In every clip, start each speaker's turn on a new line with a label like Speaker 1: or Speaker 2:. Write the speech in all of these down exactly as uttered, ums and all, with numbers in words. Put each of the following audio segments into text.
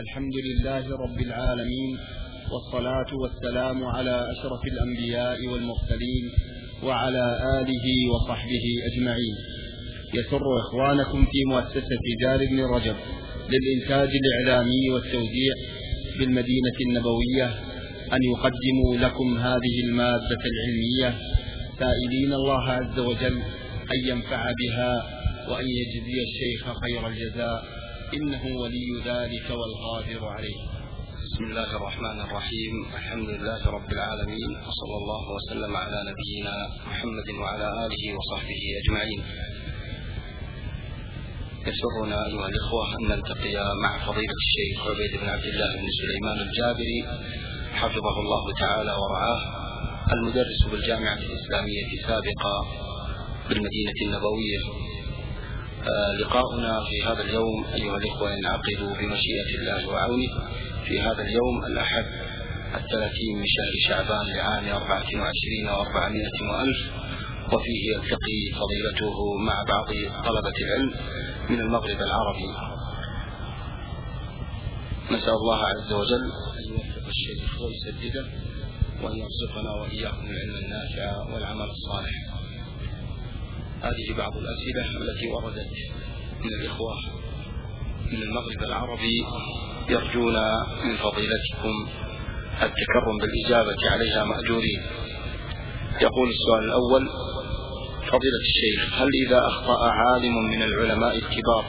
Speaker 1: الحمد لله رب العالمين، والصلاة والسلام على أشرف الأنبياء والمرسلين وعلى آله وصحبه أجمعين. يسر إخوانكم في مؤسسة دار ابن رجب للإنتاج الإعلامي والتوزيع بالمدينة النبوية أن يقدموا لكم هذه المادة العلمية، سائلين الله عز وجل أن ينفع بها وأن يجزي الشيخ خير الجزاء، إنه ولي ذلك والقادر عليه.
Speaker 2: بسم الله الرحمن الرحيم. الحمد لله رب العالمين، وصلى الله وسلم على نبينا محمد وعلى آله وصحبه أجمعين. يسرنا أيها الإخوة أن نلتقي مع فضيلة الشيخ عبيد بن عبد الله بن سليمان الجابري حفظه الله تعالى ورعاه، المدرس بالجامعة الإسلامية سابقا بالمدينة النبوية. آه لقاؤنا في هذا اليوم أيها الإخوة ينعقد بمشيئة الله وعونه في هذا اليوم الأحد الثلاثين من شهر شعبان لعام أربعة وعشرين وأربعمائة وألف، وفيه يلتقي فضيلته مع بعض طلبة العلم من المغرب العربي. نسأل الله عز وجل أن يوفق الشيخ ويسدده وأن يرزقنا وإياكم العلم النافع والعمل الصالح. هذه بعض الأسئلة التي وردت من الإخوة من المغرب العربي، يرجون من فضيلتكم التكرم بالإجابة عليها مأجورين. يقول السؤال الأول: فضيلة الشيخ، هل إذا أخطأ عالم من العلماء الكبار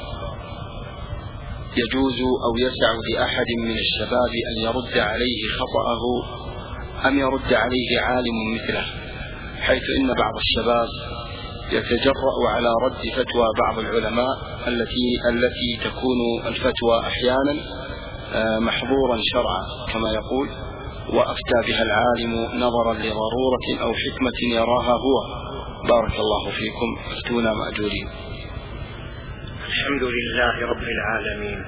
Speaker 2: يجوز أو يسع لأحد من الشباب أن يرد عليه خطأه، أم يرد عليه عالم مثله، حيث إن بعض الشباب يتجرأ على رد فتوى بعض العلماء التي التي تكون الفتوى أحيانا محظورا شرعا كما يقول، وأفتى بها العالم نظرا لضرورة أو حكمة يراها هو؟ بارك الله فيكم، افتونا مأجورين.
Speaker 3: الحمد لله رب العالمين،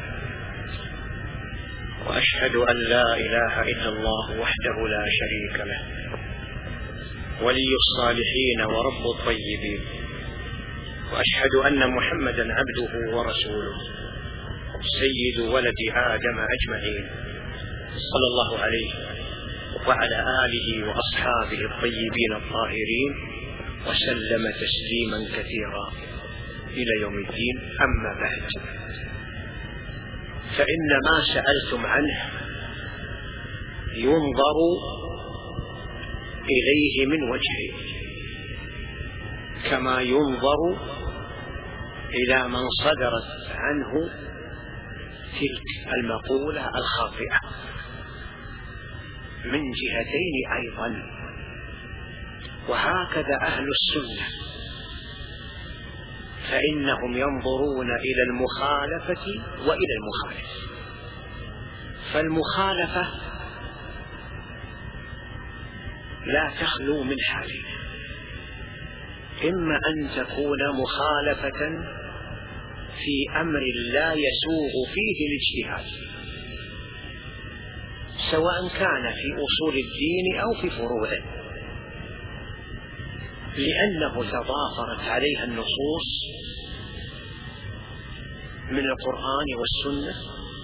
Speaker 3: وأشهد أن لا إله إلا الله وحده لا شريك له، ولي الصالحين ورب الطيبين، وأشهد أن محمدا عبده ورسوله سيد ولد آدم أجمعين، صلى الله عليه وعلى آله وأصحابه الطيبين الطاهرين، وسلم تسليما كثيرا إلى يوم الدين. أما بعد، فإن ما سألتم عنه ينظر إليه من وجهين، كما ينظر إلى من صدرت عنه تلك المقولة الخاطئة من جهتين أيضا. وهكذا أهل السنة، فإنهم ينظرون إلى المخالفة وإلى المخالف. فالمخالفة لا تخلو من حالين: إما أن تكون مخالفة في أمر لا يسوغ فيه الاجتهاد، سواء كان في أصول الدين أو في فروعه، لأنه تضافرت عليها النصوص من القرآن والسنة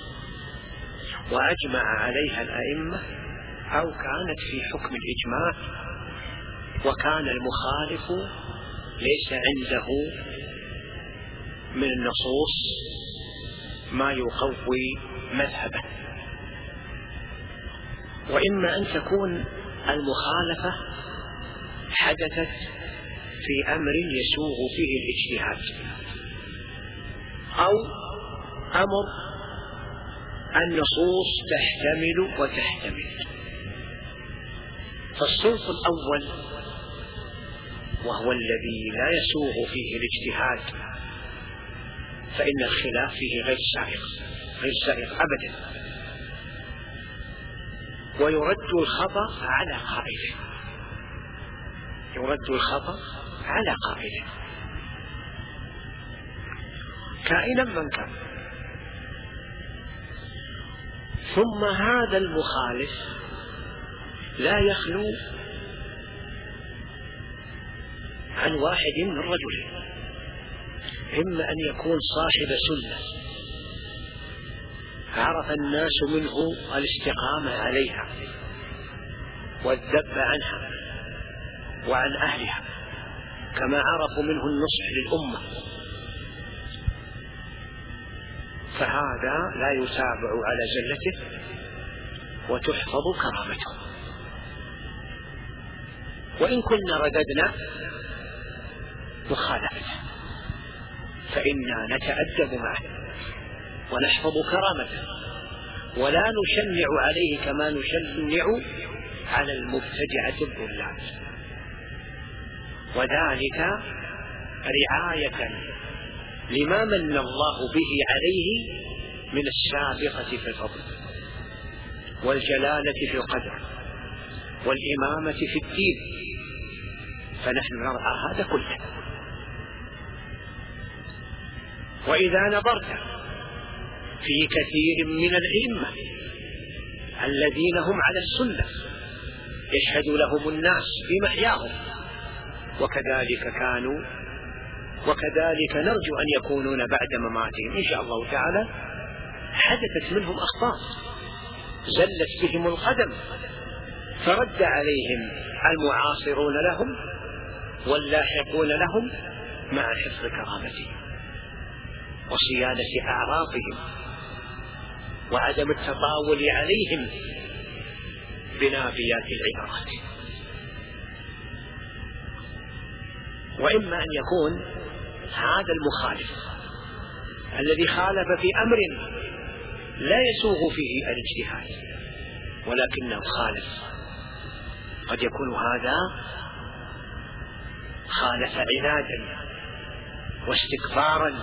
Speaker 3: وأجمع عليها الأئمة، أو كانت في حكم الإجماع، وكان المخالف ليس عنده من النصوص ما يقوي مذهبه. وإما أن تكون المخالفة حدثت في أمر يسوغ فيه الاجتهاد، أو أمر النصوص تحتمل وتحتمل. فالصنف الأول، وهو الذي لا يسوغ فيه الاجتهاد، فإن الخلاف فيه غير سائغ غير سائغ أبدا، ويرد الخطأ على قائله يرد الخطأ على قائله كائنا من كان. ثم هذا المخالف لا يخلو عن واحد من رجلين: إما أن يكون صاحب سنة عرف الناس منه الاستقامة عليها والذب عنها وعن أهلها، كما عرفوا منه النصح للأمة، فهذا لا يتابع على زلته وتحفظ كرامته. وإن كنا رددنا مخالفته فإنا نتأدب معه ونحفظ كرامته، ولا نشنع عليه كما نشنع على المبتدعة الضلال، وذلك رعاية لما من الله به عليه من السابقة في الفضل والجلالة في القدر والإمامة في الدين، فنحن نرعى هذا كله. وإذا نظرت في كثير من الأئمة الذين هم على السنة يشهد لهم الناس في محياهم، وكذلك كانوا وكذلك نرجو أن يكونون بعد مماتهم إن شاء الله تعالى، حدثت منهم أخطاء زلت بهم القدم، فرد عليهم المعاصرون لهم واللاحقون لهم مع حفظ كرامتهم وصيانة أعراضهم وعدم التطاول عليهم بنافيات العبارات. وإما أن يكون هذا المخالف الذي خالف في أمر لا يسوغ فيه الاجتهاد ولكنه خالف، قد يكون هذا خالف عنادا واستكبارا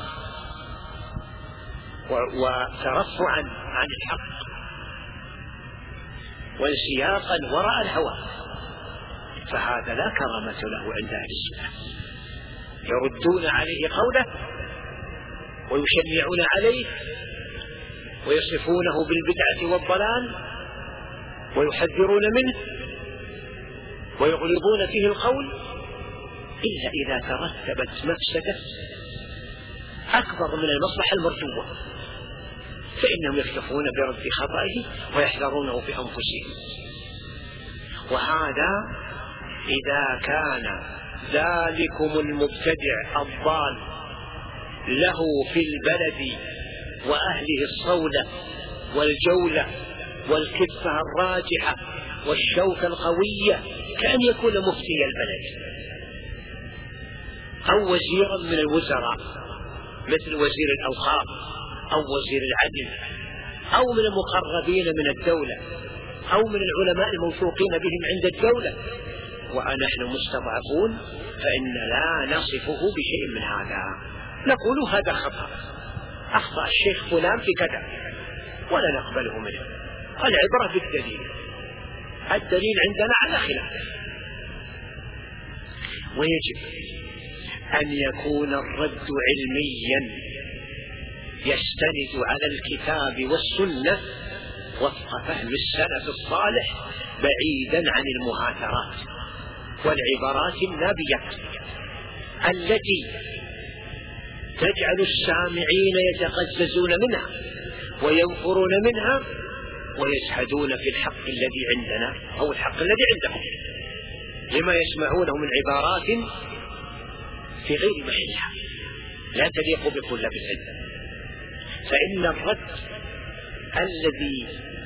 Speaker 3: وترفعا عن الحق وانسياقا وراء الهوى، فهذا لا كرامة له عند أهل السنة، يردون عليه قوله ويشنعون عليه ويصفونه بالبدعة والضلال ويحذرون منه ويغلظون فيه القول، إلا إذا ترتبت مفسدة أكبر من المصلحة المرجوة فإنهم يكتفون برد خطئه ويحذرونه في أنفسهم. وهذا إذا كان ذلكم المبتدع الضال له في البلد وأهله الصولة والجولة والكفة الراجحة والشوكة القوية كأن يكون مفتي البلد أو وزيرا من الوزراء مثل وزير الأوقاف أو وزير العدل أو من المقربين من الدولة أو من العلماء الموثوقين بهم عند الدولة، ونحن مستضعفون فإن لا نصفه بشيء من هذا، نقول هذا خطأ، أخطأ الشيخ فلان في كذا ولا نقبله منه، العبرة بالدليل، الدليل عندنا على خلافه. ويجب أن يكون الرد علميا يستند على الكتاب والسنة وفق فهم السلف الصالح بعيدا عن المهاترات والعبارات النابية التي تجعل السامعين يتقززون منها وينفرون منها ويزهدون في الحق الذي عندنا أو الحق الذي عندهم لما يسمعونه من عبارات في غير محلها لا تليق بطلاب العلم. فإن الرد الذي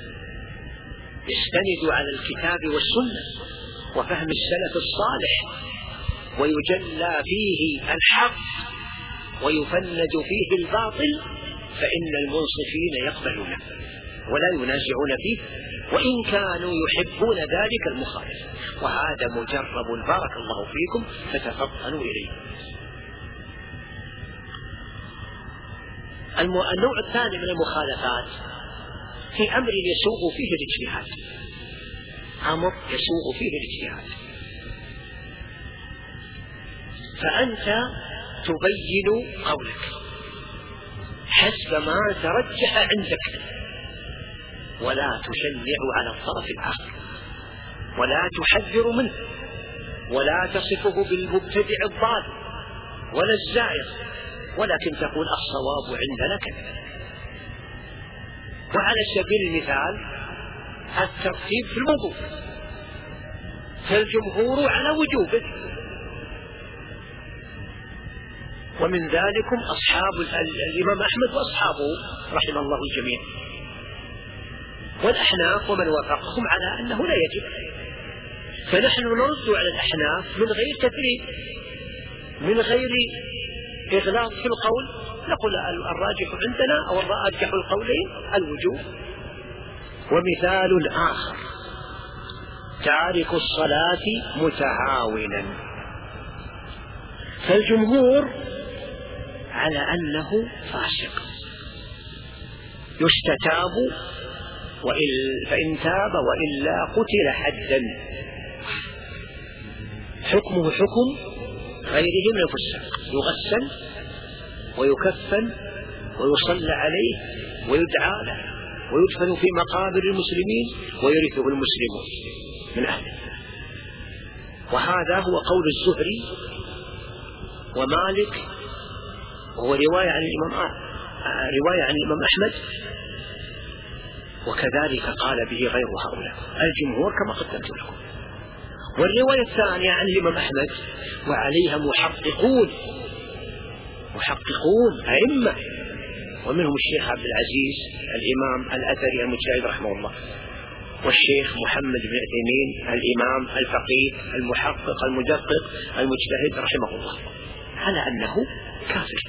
Speaker 3: يستند على الكتاب والسنة وفهم السلف الصالح ويجلى فيه الحق ويفند فيه الباطل فإن المنصفين يقبلونه ولا ينازعون فيه وإن كانوا يحبون ذلك المخالف، وهذا مجرب بارك الله فيكم فتفطنوا إليه. النوع الثاني من المخالفات في أمر يسوغ فيه الاجتهاد، أمر يسوغ فيه الاجتهاد، فأنت تبين قولك حسب ما ترجح عندك ولا تشنع على الطرف الآخر ولا تحذر منه ولا تصفه بالمبتدع الضال ولا الزائر، ولكن تقول الصواب عندنا كذا وعلى سبيل المثال الترتيب في الوضوء، فالجمهور على وجوبه، ومن ذلكم أصحاب الإمام أحمد وأصحابه رحمه الله الجميع، والأحناف ومن وافقهم على أنه لا يجب. فنحن نرد على الأحناف من غير تفريق، من غير إغلاق في القول، نقول الراجح عندنا أو الراجح القولين الوجوب. ومثال آخر تارك الصلاة متهاونا، فالجمهور على أنه فاسق يستتاب فإن تاب وإلا قتل حدا، حكمه حكم غيره من الفساق، يغسل ويكفن ويصلى عليه ويدعى له ويدفن في مقابر المسلمين ويرثه المسلمون من أهله. وهذا هو قول الزهري ومالك، وهو رواية عن الإمام رواية عن الإمام أحمد، وكذلك قال به غير هؤلاء الجمهور كما قدمت لكم. والرواية الثانية عن الإمام أحمد وعليها محققون محققون أئمة، ومنهم الشيخ عبد العزيز الإمام الأثري المجتهد رحمه الله، والشيخ محمد بن عثيمين الإمام الفقيه المحقق المدقق المجتهد رحمه الله، على أنه كافر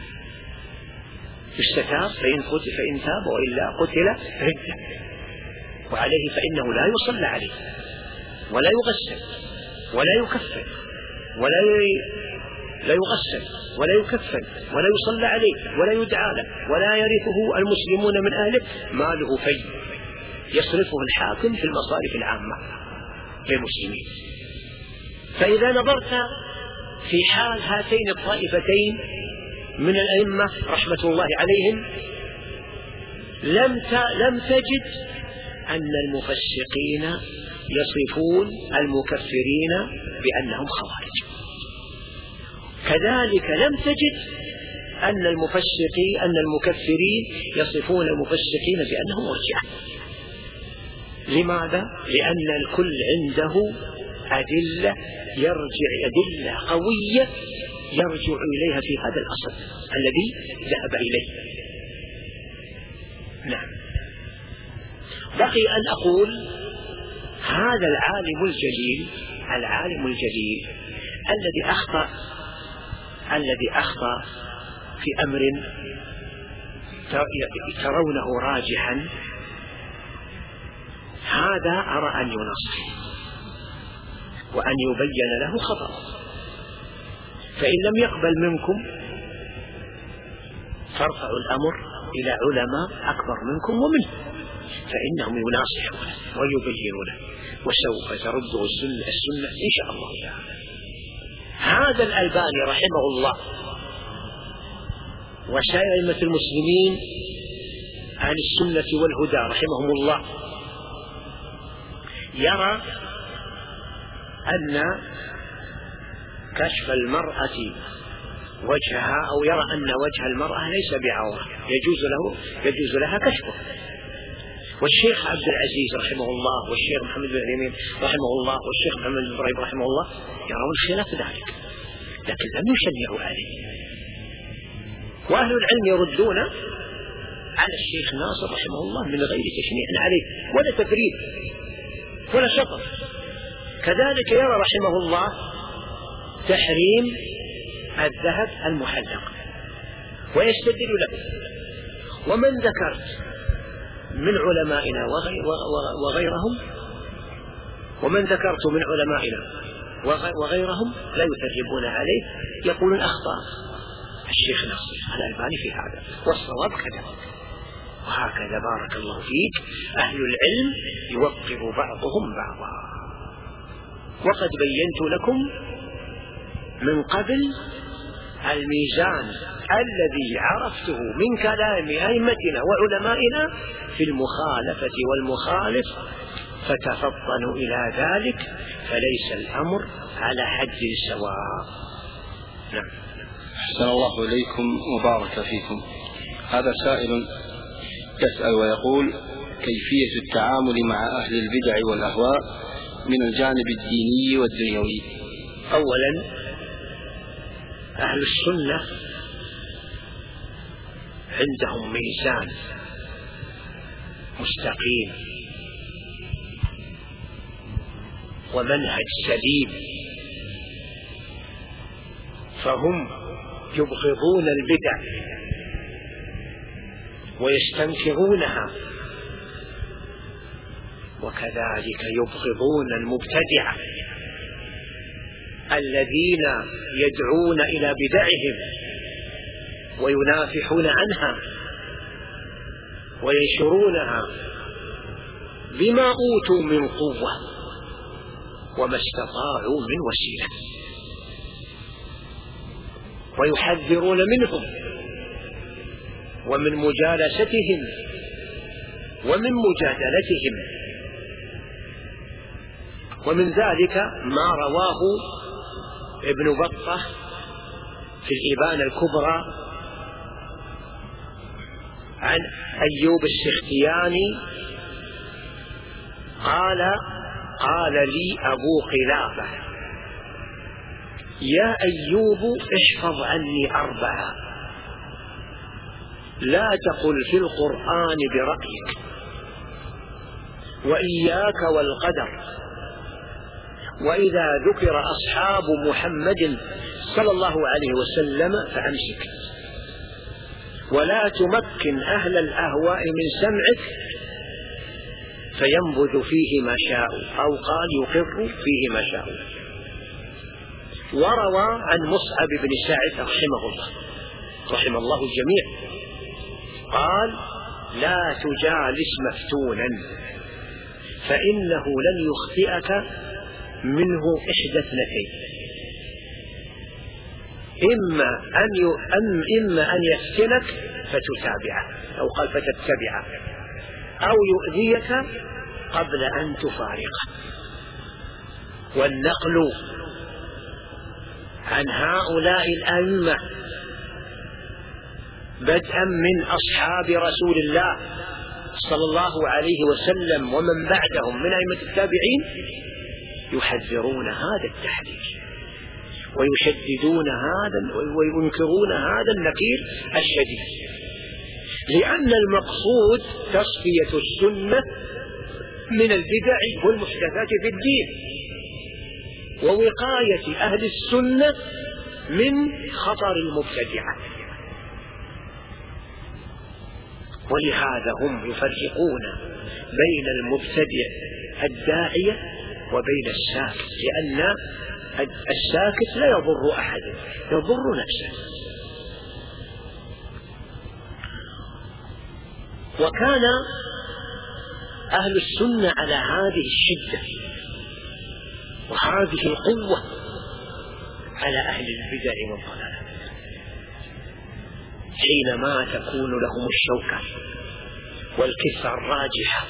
Speaker 3: يستتاب فإن قتل فإن تاب وإلا قتل ردة، وعليه فإنه لا يصلى عليه ولا يغسل ولا يكفن ولا لا يغسل ولا يكفن ولا يصلى عليه ولا يدعى له ولا يرثه المسلمون من أهله، ماله في يصرفه الحاكم في المصارف العامة للمسلمين. فإذا نظرت في حال هاتين الطائفتين من الأئمة رحمة الله عليهم لم لم تجد أن المفسقين يصفون المكفرين بأنهم خوارج، كذلك لم تجد أن المفسقين أن المكفرين يصفون المفسقين بأنهم مرجئة. لماذا؟ لأن الكل عنده أدلة يرجع أدلة قوية يرجع إليها في هذا الأصل الذي ذهب إليه. نعم. بقي أن أقول هذا العالم الجليل العالم الجليل الذي أخطأ الذي أخطأ في أمر ترونه راجحا، هذا أرى أن ينصح وأن يبين له خطأ، فإن لم يقبل منكم فارفعوا الأمر إلى علماء أكبر منكم ومنه، فإنهم يناصحونه ويبينونه، وسوف ترده السنة, السنة إن شاء الله تعالى. هذا الألباني رحمه الله وسائر أئمة المسلمين أهل السنة والهدى رحمهم الله يرى أن كشف المرأة وجهها أو يرى أن وجه المرأة ليس بعورة يجوز له يجوز لها كشفه. والشيخ عبد العزيز رحمه الله والشيخ محمد بن عثيمين رحمه الله والشيخ محمد بن إبراهيم رحمه الله يرون خلاف ذلك، لكن لم يشنعوا عليه. وأهل العلم يردون على الشيخ ناصر رحمه الله من غير تشنيع عليه ولا تفريد ولا شطر. كذلك يرى رحمه الله تحريم الذهب المحلق ويستدل له. ومن ذكرت من علمائنا وغيرهم ومن ذكرت من علمائنا وغيرهم لا يثربون عليه، يقولون أخطأ الشيخ ناصر الألباني في هذا والصواب كذلك. وهكذا بارك الله فيك أهل العلم يوقر بعضهم بعضا. وقد بينت لكم من قبل الميزان الذي عرفته من كلام أئمتنا وعلمائنا في المخالفة والمخالف، فتفطنوا إلى ذلك فليس الأمر على حد سواء. نعم.
Speaker 2: أحسن الله إليكم وبارك فيكم. هذا سائل يسأل ويقول: كيفية التعامل مع أهل البدع والأهواء من الجانب الديني والدنيوي؟
Speaker 3: أولا، أهل السنة عندهم ميزان مستقيم ومنهج سليم، فهم يبغضون البدع ويستنكرونها، وكذلك يبغضون المبتدعة الذين يدعون إلى بدعهم وينافحون عنها وينشرونها بما أوتوا من قوة وما استطاعوا من وسيلة، ويحذرون منهم ومن مجالستهم ومن مجادلتهم. ومن ذلك ما رواه ابن بطة في الإبانة الكبرى عن أيوب السختياني قال: قال لي أبو قلابة: يا أيوب احفظ عني أربعة، لا تقل في القرآن برأيك، وإياك والقدر، وإذا ذكر أصحاب محمد صلى الله عليه وسلم فأمسك، ولا تمكن أهل الأهواء من سمعك فينبذ فيه ما شاء، أو قال يقر فيه ما شاء. وروى عن مصعب بن سعد رحمه الله رحم الله الجميع قال: لا تجالس مفتونا فإنه لن يخطئك منه إحدى اثنتين: إما أن يؤم إما أن يفتنك فتتابعه، أو قال فتتبعه، أو يؤذيك قبل أن تفارقه. والنقل عن هؤلاء الأئمة بدءا من أصحاب رسول الله صلى الله عليه وسلم ومن بعدهم من أئمة التابعين يحذرون هذا التحذير ويشددون هذا وينكرون هذا النكير الشديد، لأن المقصود تصفية السنة من البدع والمحدثات في الدين، ووقاية أهل السنة من خطر المبتدعة. ولهذا هم يفرقون بين المبتدع الداعية وبين الساكت، لأن الساكت لا يضر أحد، يضر نفسه. وكان أهل السنة على هذه الشدة وهذه القوة على أهل البدع والضلال، حينما تكون لهم الشوكة والكفة الراجحة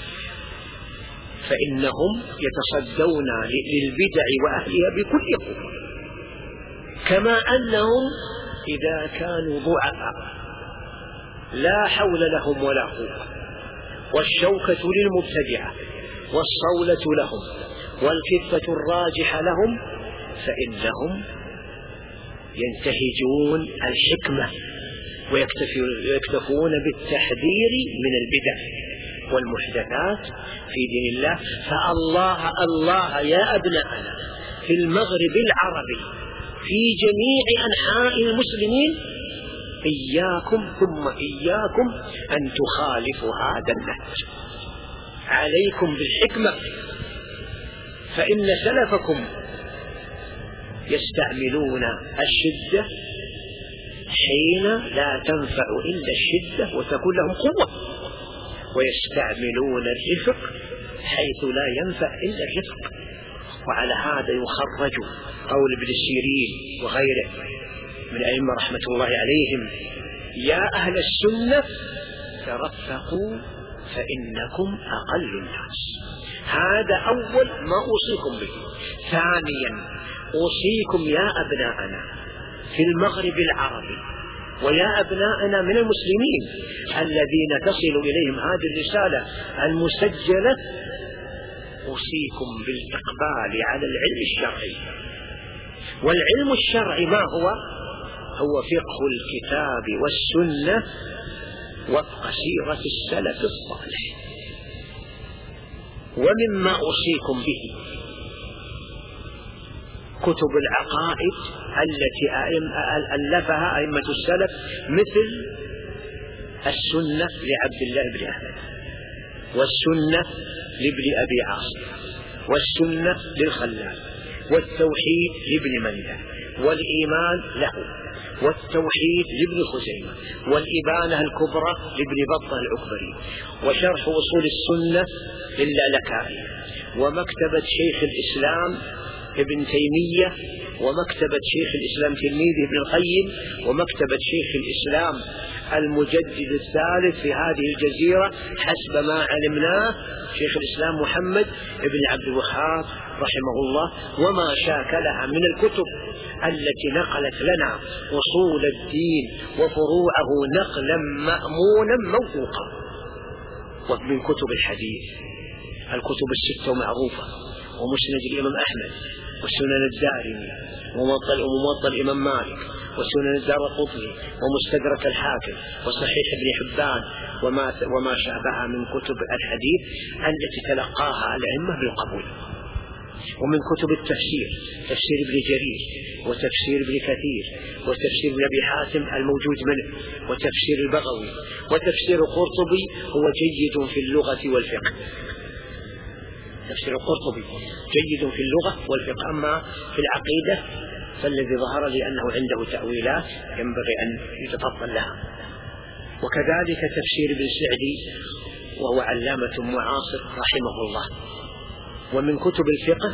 Speaker 3: فإنهم يتصدون للبدع وأهلها بكل قوة، كما أنهم إذا كانوا ضعفاء لا حول لهم ولا قوة والشوكة للمبتدعة والصولة لهم والكفة الراجحة لهم، فإنهم ينتهجون الحكمة ويكتفون بالتحذير من البدع والمحدثات في دين الله. فالله الله يا أبناءنا في المغرب العربي في جميع أنحاء المسلمين إياكم ثم إياكم أن تخالفوا هذا النهج، عليكم بالحكمة، فإن سلفكم يستعملون الشدة حين لا تنفع إلا الشدة وتكون لهم قوة، ويستعملون الرفق حيث لا ينفع إلا الرفق. وعلى هذا يخرج قول ابن سيرين وغيره من أئمة رحمة الله عليهم: يا أهل السنة ترفقوا فإنكم أقل الناس. هذا أول ما أوصيكم به. ثانيا أوصيكم يا أبناءنا في المغرب العربي ويا أبنائنا من المسلمين الذين تصل إليهم هذه الرسالة المسجلة، أوصيكم بالإقبال على العلم الشرعي. والعلم الشرعي ما هو؟ هو فقه الكتاب والسنة وفق سيرة السلف الصالح. ومما أوصيكم به كتب العقائد التي ألفها أئمة السلف، مثل السنة لعبد الله بن أحمد، والسنة لابن أبي عاصم، والسنة للخلال، والتوحيد لابن مندة، والإيمان له، والتوحيد لابن خزيمة، والإبانة الكبرى لابن بطة العكبري، وشرح أصول السنة للالكائي، ومكتبة شيخ الإسلام ابن تيمية، ومكتبة شيخ الإسلام تلميذه ابن القيم، ومكتبة شيخ الإسلام المجدد الثالث في هذه الجزيرة حسب ما علمناه شيخ الإسلام محمد ابن عبد الوهاب رحمه الله، وما شاكلها من الكتب التي نقلت لنا أصول الدين وفروعه نقلا مأمونا موثوقا. ومن كتب الحديث الكتب الستة معروفة، ومسند الإمام أحمد، وسنن الدارمي، وموطأ الإمام مالك، وسنن الدارقطني، ومستدرك الحاكم، وصحيح ابن حبان، وما وما شابهها من كتب الحديث التي تلقاها الأئمة بالقبول. ومن كتب التفسير تفسير ابن جرير، وتفسير ابن كثير، وتفسير ابن أبي حاتم الموجود منه، وتفسير البغوي، وتفسير قرطبي هو جيد في اللغة والفقه. تفسير القرطبي جيد في اللغة والفقه، أما في العقيدة فالذي ظهر لي أنه عنده تأويلات ينبغي أن يتفضل لها. وكذلك تفسير ابن سعدي وهو علامة معاصر رحمه الله. ومن كتب الفقه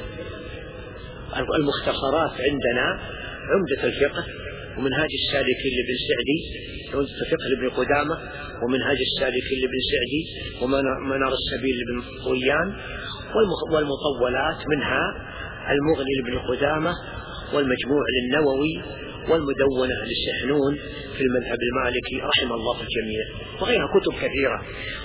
Speaker 3: المختصرات عندنا عمدة الفقه، ومنهاج السالكين لابن سعدي، عمدة الفقه لابن قدامة، ومنهاج السالكين لابن سعدي، ومنار السبيل لابن طويان، والمطولات منها المغني لابن قدامة، والمجموع للنووي، والمدونة للسحنون في المذهب المالكي رحم الله الجميع، وغيرها كتب كثيرة.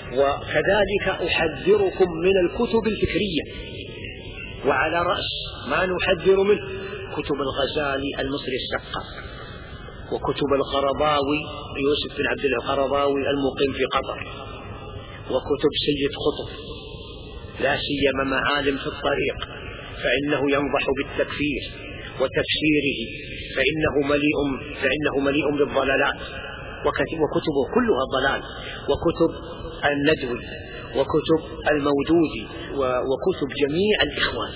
Speaker 3: وكذلك أحذركم من الكتب الفكرية، وعلى رأس ما نحذر منه كتب الغزالي المصري السقاف، وكتب القرضاوي يوسف بن عبد القرضاوي المقيم في قطر، وكتب سيد قطب لا سيما معالم في الطريق فإنه ينضح بالتكفير وتفسيره، فإنه مليء فإنه مليء بالضلالات، وكتبه كلها ضلال، وكتب الندوي، وكتب المودودي، وكتب جميع الإخوان،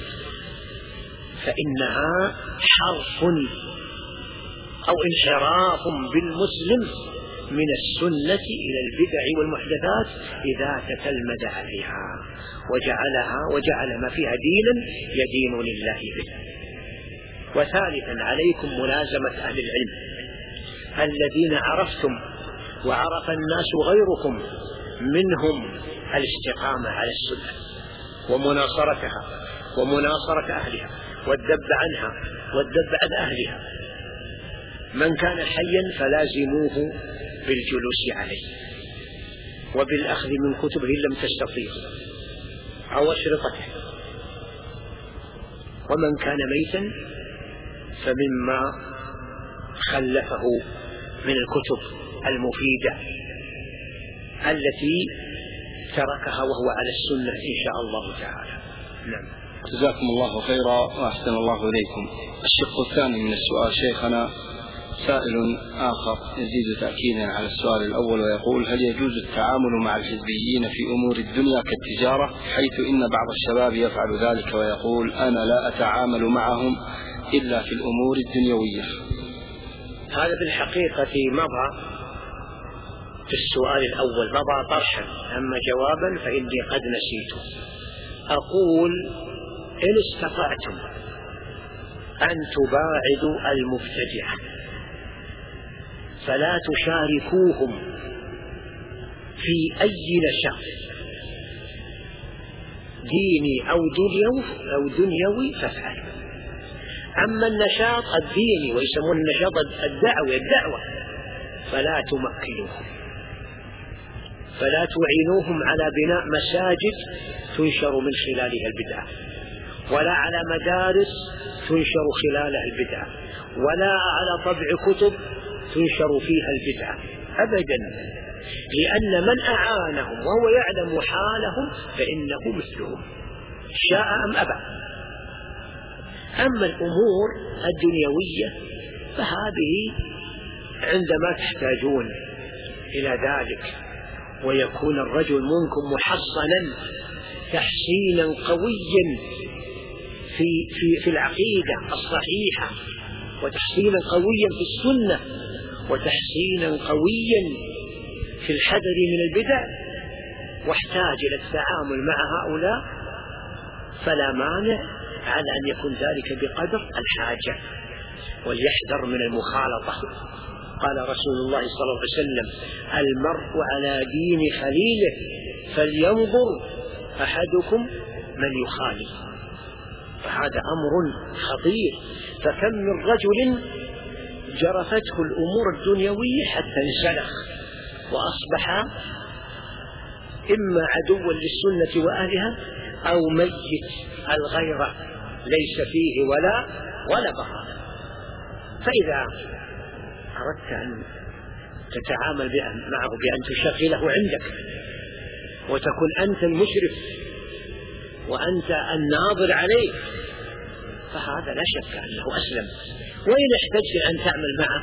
Speaker 3: فإنها حرف أو انحراف بالمسلم من السنة إلى البدع والمحدثات إذا تتلمذ عليها وجعلها وجعل ما فيها دينا يدين لله به. وثالثا عليكم ملازمة أهل العلم الذين عرفتم وعرف الناس غيركم منهم الاستقامة على السنة ومناصرتها ومناصرة أهلها والذب عنها والذب عن أهلها. من كان حيا فلازموه بالجلوس عليه وبالأخذ من كتبه لم تستطيعوا أو أشرطته، ومن كان ميتا فمما خلفه من الكتب المفيدة التي تركها وهو على السنة إن شاء الله تعالى. نعم.
Speaker 1: جزاكم الله خيرا وأحسن الله إليكم. الشق الثاني من السؤال شيخنا، سائل آخر يزيد تأكيدا على السؤال الأول ويقول: هل يجوز التعامل مع الحزبيين في أمور الدنيا كالتجارة، حيث إن بعض الشباب يفعل ذلك ويقول: أنا لا أتعامل معهم إلا في الأمور الدنيوية؟
Speaker 3: هذا في الحقيقة مضى في السؤال الأول، مضى طرحا، أما جوابا فإني قد نسيت. أقول: إن استطعتم أن تباعدوا المبتدعة فلا تشاركوهم في أي نشاط ديني أو دنيوي أو دنيوي فافعلوا. أما النشاط الديني ويسمون النشاط الدعوي الدعوة فلا تمكنوهم، فلا تعينوهم على بناء مساجد تنشر من خلالها البدعة، ولا على مدارس تنشر خلالها البدعة، ولا على طبع كتب تنشر فيها البدعة أبدا، لأن من أعانهم وهو يعلم حالهم فإنه مثلهم شاء أم أبى. أما الأمور الدنيوية فهذه عندما تحتاجون إلى ذلك ويكون الرجل منكم محصنا تحصينا قويا في, في, في العقيدة الصحيحة، وتحصينا قويا في السنة، وتحصينا قويا في الحذر من البدع، واحتاج إلى التعامل مع هؤلاء، فلا مانع على أن يكون ذلك بقدر الحاجة، وليحذر من المخالطة. قال رسول الله صلى الله عليه وسلم: المرء على دين خليله فلينظر أحدكم من يخالف. فهذا أمر خطير، فكم من رجل جرفته الأمور الدنيوية حتى انسلخ وأصبح إما عدوا للسنة وأهلها أو ميت الغيرة ليس فيه ولا ولا بقاء. فإذا أردت أن تتعامل معه بأن تشغله عندك وتكون أنت المشرف وأنت الناظر عليه، فهذا لا شك أنه أسلم. وإن احتجت أن تعمل معه،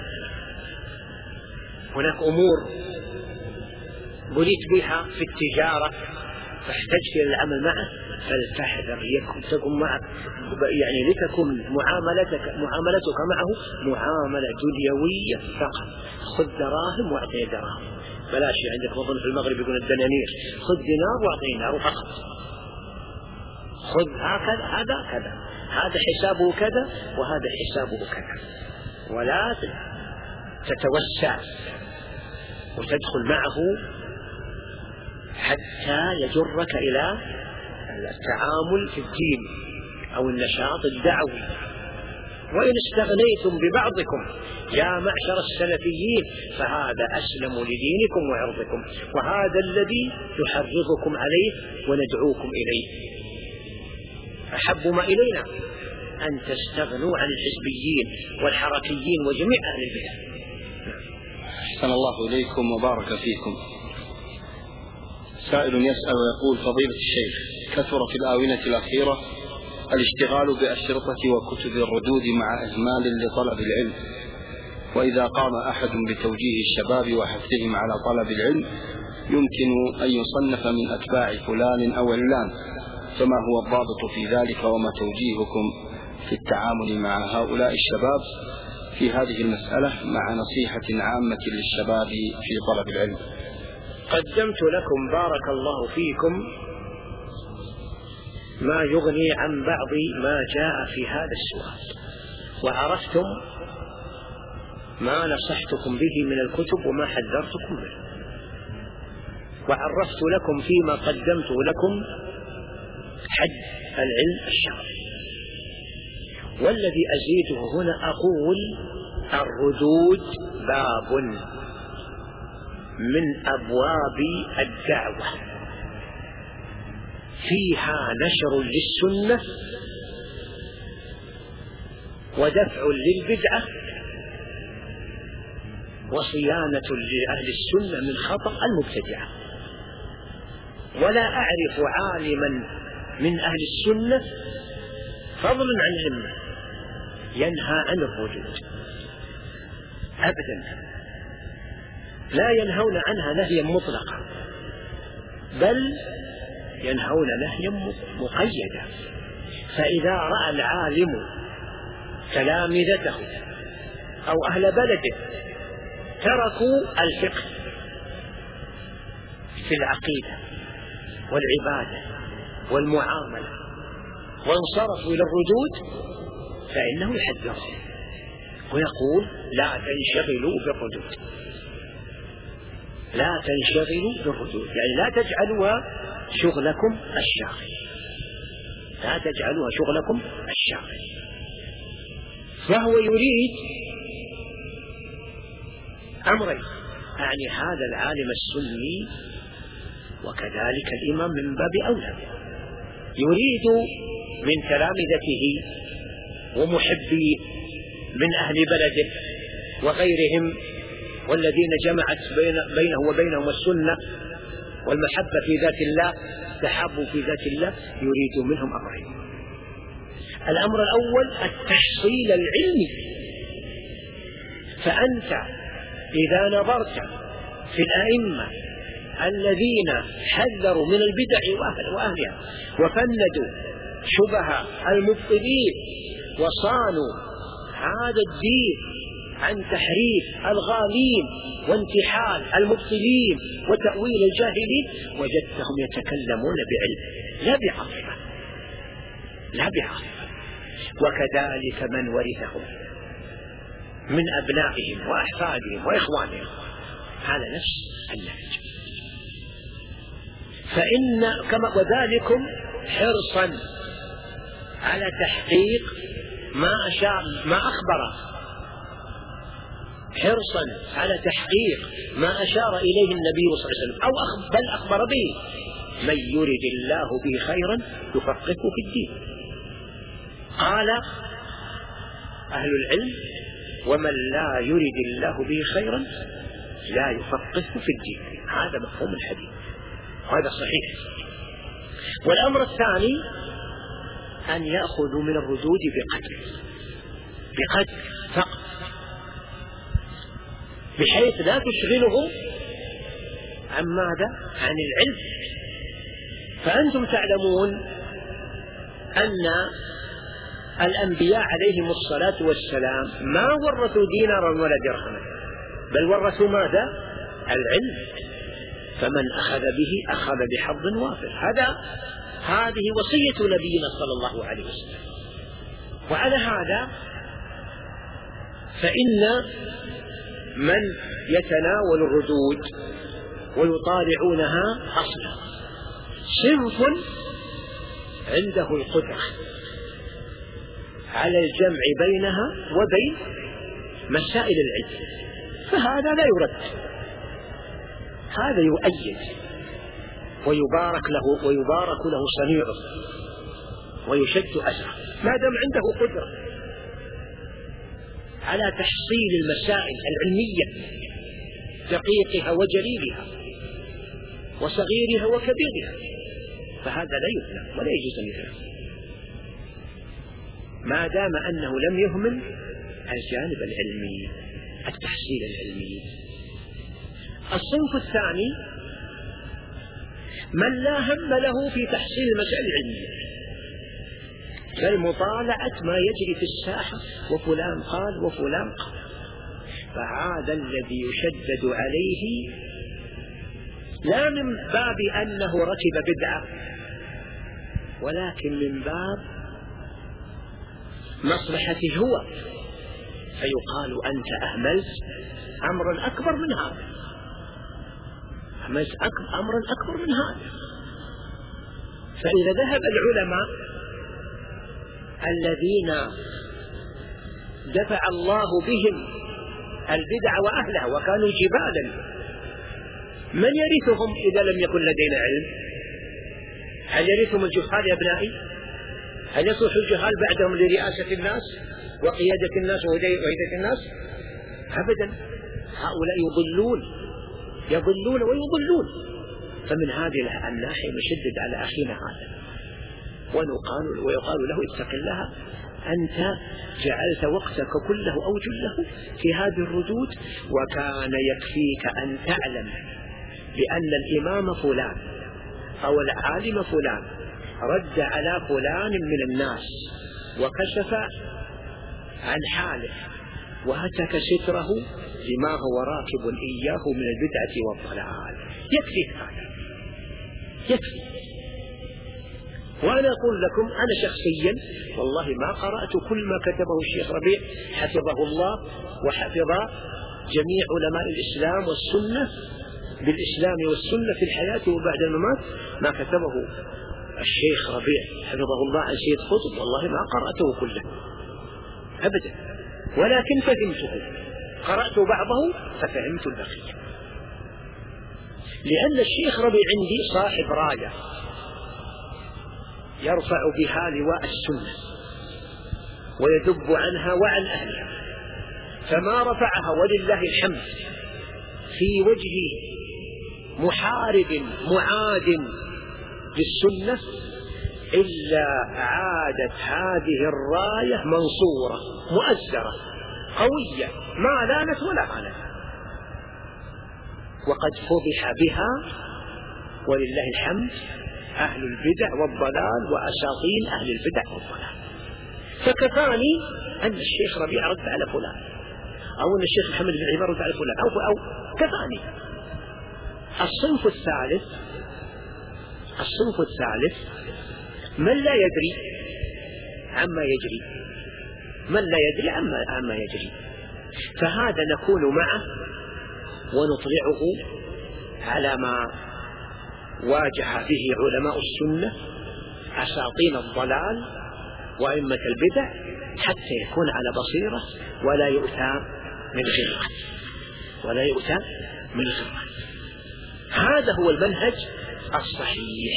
Speaker 3: هناك أمور بليت بها في التجارة فاحتجت إلى العمل معه، فلتحذر يكن تكن معك يعني لتكن معاملتك معاملتك معه معاملة دنيوية فقط. خذ دراهم واعطي دراهم، بلاش عندك وظن في المغرب يقول الدنانير، خذ دينار واعطي دينار فقط. خذ هكذا، هذا كذا، هذا حسابه كذا وهذا حسابه كذا، ولا تتوسع وتدخل معه حتى يجرك إلى التعامل في الدين أو النشاط الدعوي. وإن استغنيتم ببعضكم يا معشر السلفيين فهذا أسلم لدينكم وعرضكم، وهذا الذي نحرضكم عليه وندعوكم إليه. أحب ما إلينا أن تستغنوا عن الحزبيين والحركيين وجميع أهل البدع.
Speaker 2: أحسن الله إليكم وبارك فيكم. سائل يسأل ويقول: فضيلة الشيخ، كثر في الآونة الأخيرة الاشتغال بأشرطة وكتب الردود مع إهمال لطلب العلم، وإذا قام أحد بتوجيه الشباب وحثهم على طلب العلم يمكن أن يصنف من أتباع فلان أو علان، فما هو الضابط في ذلك وما توجيهكم في التعامل مع هؤلاء الشباب في هذه المسألة مع نصيحة عامة للشباب في طلب العلم؟
Speaker 3: قدمت لكم بارك الله فيكم ما يغني عن بعض ما جاء في هذا السؤال، وعرفتم ما نصحتكم به من الكتب وما حذرتكم منه، وعرفت لكم فيما قدمت لكم حد العلم الشرعي. والذي أزيده هنا أقول: الردود باب من أبواب الدعوة فيها نشر للسنة ودفع للبدعة وصيانة لأهل السنة من خطأ المبتدعة. ولا أعرف عالما من أهل السنة فضلا عن العلم ينهى عن الردود أبدا، لا ينهون عنها نهيا مطلقا، بل ينهون نهيا مقيدا. فإذا رأى العالم تلامذته أو أهل بلده تركوا الفقه في العقيدة والعبادة والمعاملة وانصرفوا إلى الردود فإنه يحذرهم ويقول: لا تنشغلوا بالردود، لا تنشغلوا بالردود، يعني لا تجعلوها شغلكم الشاغل، لا تجعلوها شغلكم الشاغل. فهو يريد أمرين: أعني هذا العالم السني وكذلك الإمام من باب أولى يريد من تلامذته ومحبيه من أهل بلده وغيرهم والذين جمعت بين بينه وبينهم السنة والمحبة في ذات الله، تحابوا في ذات الله، يريد منهم أمرين. الأمر الأول التحصيل العلمي، فأنت إذا نظرت في الأئمة الذين حذروا من البدع وأهلها وفندوا شبه المبطلين وصانوا هذا الدين عن تحريف الغالين وانتحال المبطلين وتأويل الجاهلين، وجدتهم يتكلمون بعلم لا بعاطفة لا بعاطفة. وكذلك من ورثهم من أبنائهم وأحفادهم وإخوانهم هذا نفس النهج. فإن كما وذلكم حرصا على تحقيق ما أشار ما أخبر حرصا على تحقيق ما أشار إليه النبي صلى الله عليه وسلم أو بل أخبر به: من يرد الله به خيرا يفقهه في الدين. قال أهل العلم: ومن لا يرد الله به خيرا لا يفقهه في الدين. هذا مفهوم الحديث وهذا صحيح. والأمر الثاني أن يأخذوا من الردود بقدر بقدر فقط، بحيث لا تشغله عن ماذا؟ عن العلم. فأنتم تعلمون أن الأنبياء عليهم الصلاة والسلام ما ورثوا دينارا ولا درهما، بل ورثوا ماذا؟ العلم. فمن أخذ به أخذ بحظ وافر. هذا هذه وصية نبينا صلى الله عليه وسلم. وعلى هذا فإن من يتناول الردود ويطالعونها أصلا صنف عنده القدرة على الجمع بينها وبين مسائل العلم، فهذا لا يرد، هذا يؤيد ويبارك له ويبارك له صنيعه ويشد أسره ما دام عنده قدرة على تحصيل المسائل العلمية دقيقها وجليلها وصغيرها وكبيرها، فهذا لا يذم ولا يجوز أن يذم ما دام أنه لم يهمل الجانب العلمي التحصيل العلمي. الصنف الثاني من لا هم له في تحصيل المسائل العلمية، بل مطالعة ما يجري في الساحة وفلان قال وفلان قال، فهذا الذي يشدد عليه لا من باب أنه ركب بدعة، ولكن من باب مصلحته هو، فيقال أنت أهملت أمرا أكبر من هذا، أهملت أمرا أكبر من هذا. فإذا ذهب العلماء الذين دفع الله بهم البدع وأهلها وكانوا جبالا، من يرثهم إذا لم يكن لدينا علم؟ هل يرثهم الجهال يا ابنائي؟ هل يصلح الجهال بعدهم لرئاسة الناس وقيادة الناس وهداية الناس؟ أبدا، هؤلاء يضلون يضلون ويضلون. فمن هذه الناحية نشدد على أخينا هذا ونقال ويقال له: اتق الله، أنت جعلت وقتك كله أو جله في هذه الردود، وكان يكفيك أن تعلم بأن الإمام فلان أو العالم فلان رد على فلان من الناس وكشف عن حاله وهتك ستره لما هو راكب إياه من البدعة والضلال. يكفيك هذا، يكفي. وأنا أقول لكم أنا شخصيا والله ما قرأت كل ما كتبه الشيخ ربيع حفظه الله وحفظ جميع علماء الإسلام والسنة بالإسلام والسنة في الحياة وبعد الممات، ما كتبه الشيخ ربيع حفظه الله عن سيد قطب والله ما قرأته كله أبدا، ولكن فهمته، قرأت بعضه ففهمت البقية. لأن الشيخ ربيع عندي صاحب راية يرفع بها لواء السنة ويذب عنها وعن أهلها، فما رفعها ولله الحمد في وجه محارب معاد للسنة إلا عادت هذه الراية منصورة مؤزرة قوية ما لانت ولا عانت، وقد فضح بها ولله الحمد أهل البدع والضلال وأساطين أهل البدع والضلال. فكفاني أن الشيخ ربيع رد على فلان، أو أن الشيخ محمد بن عمر رد على فلان، أو, أو كفاني. الصنف الثالث الصنف الثالث من لا يدري عما يجري، من لا يدري عما, عما يجري، فهذا نكون معه ونطلعه على ما واجه به علماء السنة أساطين الضلال وأئمة البدع حتى يكون على بصيرة ولا يؤتى من غرة ولا يؤتى من غرة. هذا هو المنهج الصحيح،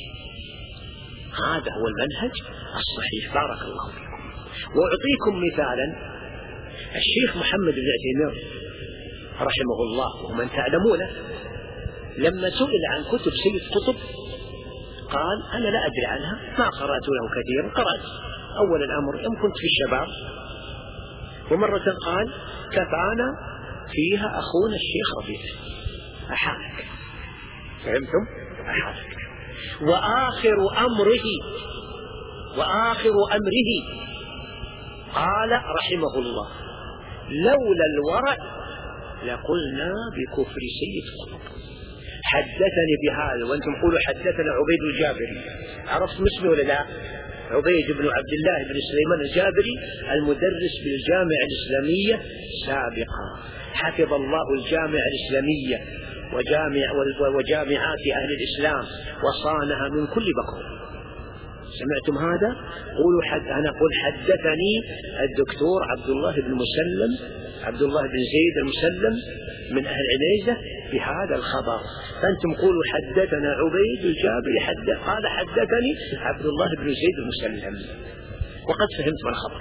Speaker 3: هذا هو المنهج الصحيح. بارك الله فيكم. وأعطيكم مثالا. الشيخ محمد بن عثيمين رحمه الله ومن تعلمونه لما سئل عن كتب سيد قطب قال أنا لا أدري عنها، ما قرأت له كثيرا، قرأت أول الأمر يوم كنت في الشباب، ومرة قال كفانا فيها أخونا الشيخ ربيع. أحالك، فهمتم؟ أحالك. وآخر أمره وآخر أمره قال رحمه الله لولا الورع لقلنا بكفر سيد قطب. حدثني بهذا وأنتم قولوا حدثنا عبيد الجابري، عرفت اسمه ولا لا؟ عبيد بن عبد الله بن سليمان الجابري المدرس بالجامعة الإسلامية سابقا، حفظ الله الجامعة الإسلامية وجامع وجامعات أهل الإسلام وصانها من كل بكر. سمعتم هذا؟ قولوا حد أنا أقول حدثني الدكتور عبد الله بن مسلم عبد الله بن زيد المسلم من أهل عنيزة بهذا الخبر، فأنتم قولوا حدثنا عبيد الجابري حد قال حدثني عبد الله بن زيد المسلم، وقد فهمت من الخبر.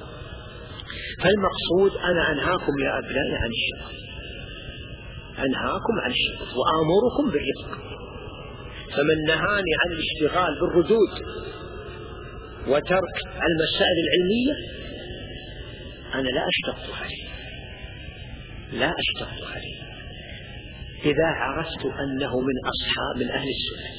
Speaker 3: فالمقصود أنا أنهاكم يا أبنائي عن الشرك، أنهاكم عن الشرك وآمركم بالرفق. فمن نهاني عن الاشتغال بالردود وترك المسائل العلمية أنا لا أشتغل عليه، لا أشتغل عليه. إذا عرفت أنه من أصحاب من أهل السنة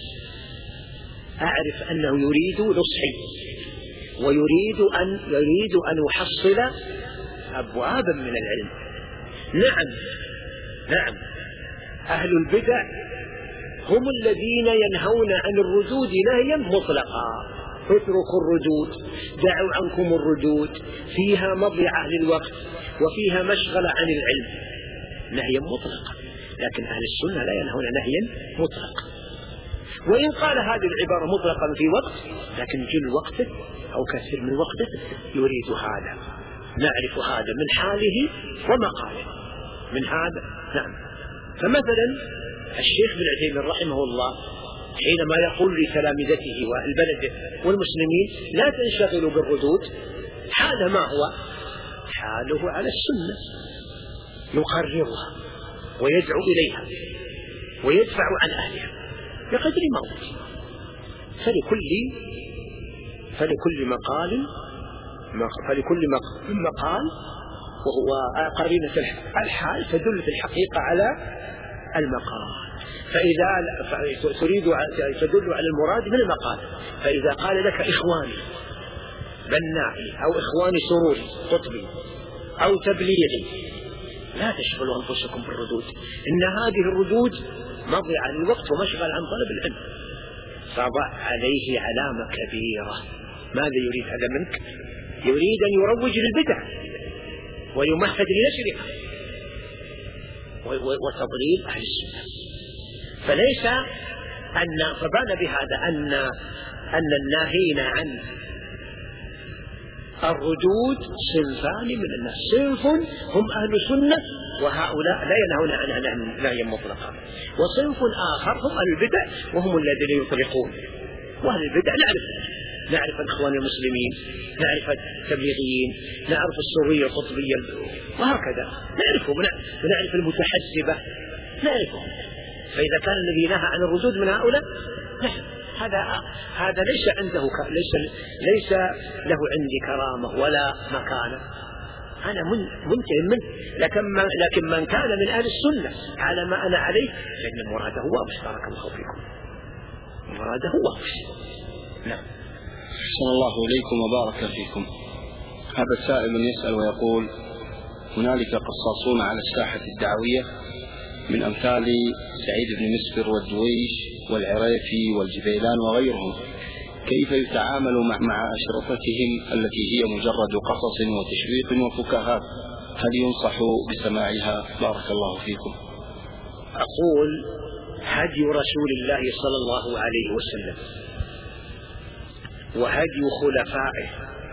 Speaker 3: أعرف أنه يريد نصحي ويريد أن يريد أن يحصل أبوابا من العلم. نعم نعم أهل البدع هم الذين ينهون عن الردود نهيا مطلقا، اتركوا الردود، دعوا عنكم الردود، فيها مضيعة للوقت وفيها مشغلة عن العلم، نهيا مطلقا. لكن أهل السنة لا ينهون نهيا مطلقا، وإن قال هذه العبارة مطلقا في وقت لكن جل وقته أو كثير من وقته يريد هذا. نعرف هذا من حاله ومقاله من هذا. نعم. فمثلا الشيخ بن عثيمين رحمه الله حينما يقول لتلامذته والبلد والمسلمين لا تنشغلوا بالردود، حال ما هو حاله على السنة، يقررها ويدعو إليها ويدفع عن أهلها بقدر ما أوتي. فلكل فلكل مقال فلكل مقال وهو قرينة الحال تدل في الحقيقة على المقال. فإذا تريد تدل على المراد من المقال، فإذا قال لك إخواني بنائي أو إخواني سروري قطبي أو تبليغي لا تشغلوا أنفسكم بالردود، إن هذه الردود مضيعة للوقت ومشغل عن طلب العلم. فضع عليه علامة كبيرة. ماذا يريد هذا منك؟ يريد أن يروج للبدع ويمهد لنشرها وتضليل أهل السنة. فليس أن فبان بهذا أن أن الناهين عن الردود صنفان من الناس: صنف هم أهل السنة وهؤلاء لا ينهون عن نهيا مطلقا، وصنف آخر هم أهل البدع وهم الذين يطلقون. وأهل البدع نعرف نعرف الإخوان المسلمين، نعرف التبليغيين، نعرف السورية القطبية وهكذا نعرفهم، ونعرف المتحزبة نعرفهم. فإذا كان الذي نهى عن الردود من هؤلاء نعم، هذا هذا ليس عنده ليس ليس له عندي كرامة ولا مكانة، أنا منتهي منه. لكن من لكن من كان من أهل السنة على ما أنا عليه فإن مراده واضح. بارك الله فيكم، مراده واضح. نعم.
Speaker 1: أحسن الله إليكم وبارك فيكم. هذا السائل يسأل ويقول: هنالك قصاصون على الساحة الدعوية من أمثال سعيد بن مسفر والدويش والعريفي والجبيلان وغيرهم، كيف يتعامل مع, مع أشرطتهم التي هي مجرد قصص وتشويق وفكاهات؟ هل ينصح بسماعها؟ بارك الله فيكم.
Speaker 3: أقول: هدي رسول الله صلى الله عليه وسلم وهدي خلفائه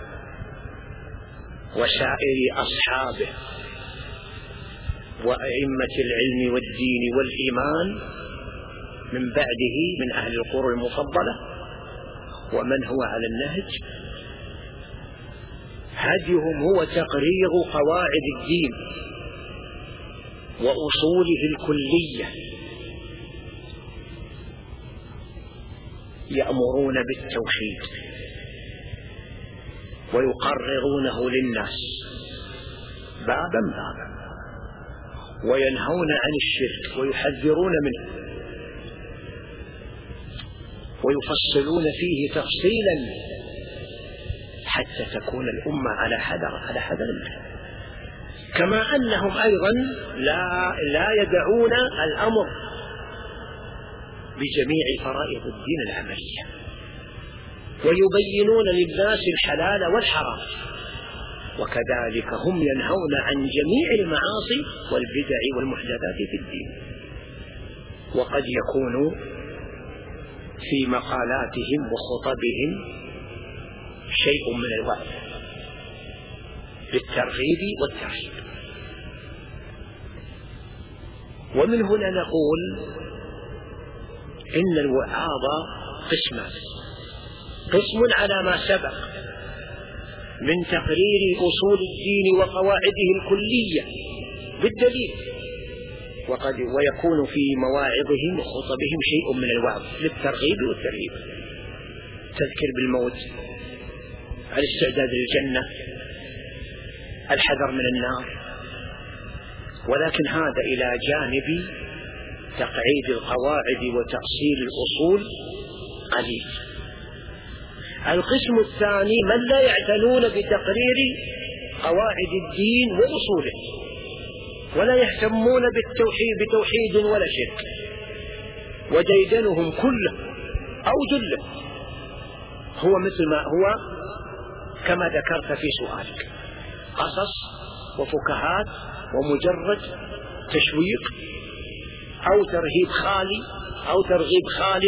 Speaker 3: وسائر أصحابه وأئمة العلم والدين والإيمان من بعده من أهل القرون المفضلة ومن هو على النهج، هديهم هو تقرير قواعد الدين وأصوله الكلية، يأمرون بالتوحيد ويقررونه للناس بابا بابا، وينهون عن الشرك ويحذرون منه، ويفصلون فيه تفصيلا حتى تكون الأمة على حذر على حذر منه. كما أنهم أيضا لا لا يدعون الأمر بجميع فرائض الدين العملية، ويبينون للناس الحلال والحرام، وكذلك هم ينهون عن جميع المعاصي والبدع والمحدثات في الدين. وقد يكون في مقالاتهم وخطبهم شيء من الوعظ بالترغيب والترهيب. ومن هنا نقول إن الوعاظ قسمان: قسم على ما سبق من تقرير أصول الدين وقواعده الكلية بالدليل، وقد ويكون في مواعظهم وخطبهم شيء من الوعظ للترغيب والترهيب، تذكير بالموت، الاستعداد للجنة، الحذر من النار. ولكن هذا إلى جانب تقعيد القواعد وتأصيل الأصول قليل. القسم الثاني من لا يعتنون بتقرير قواعد الدين وأصوله، ولا يهتمون بالتوحيد بتوحيد ولا شرك، وديدنهم كله أو جله هو مثل ما هو كما ذكرت في سؤالك: قصص وفكاهات ومجرد تشويق أو ترهيب خالي أو ترغيب خال.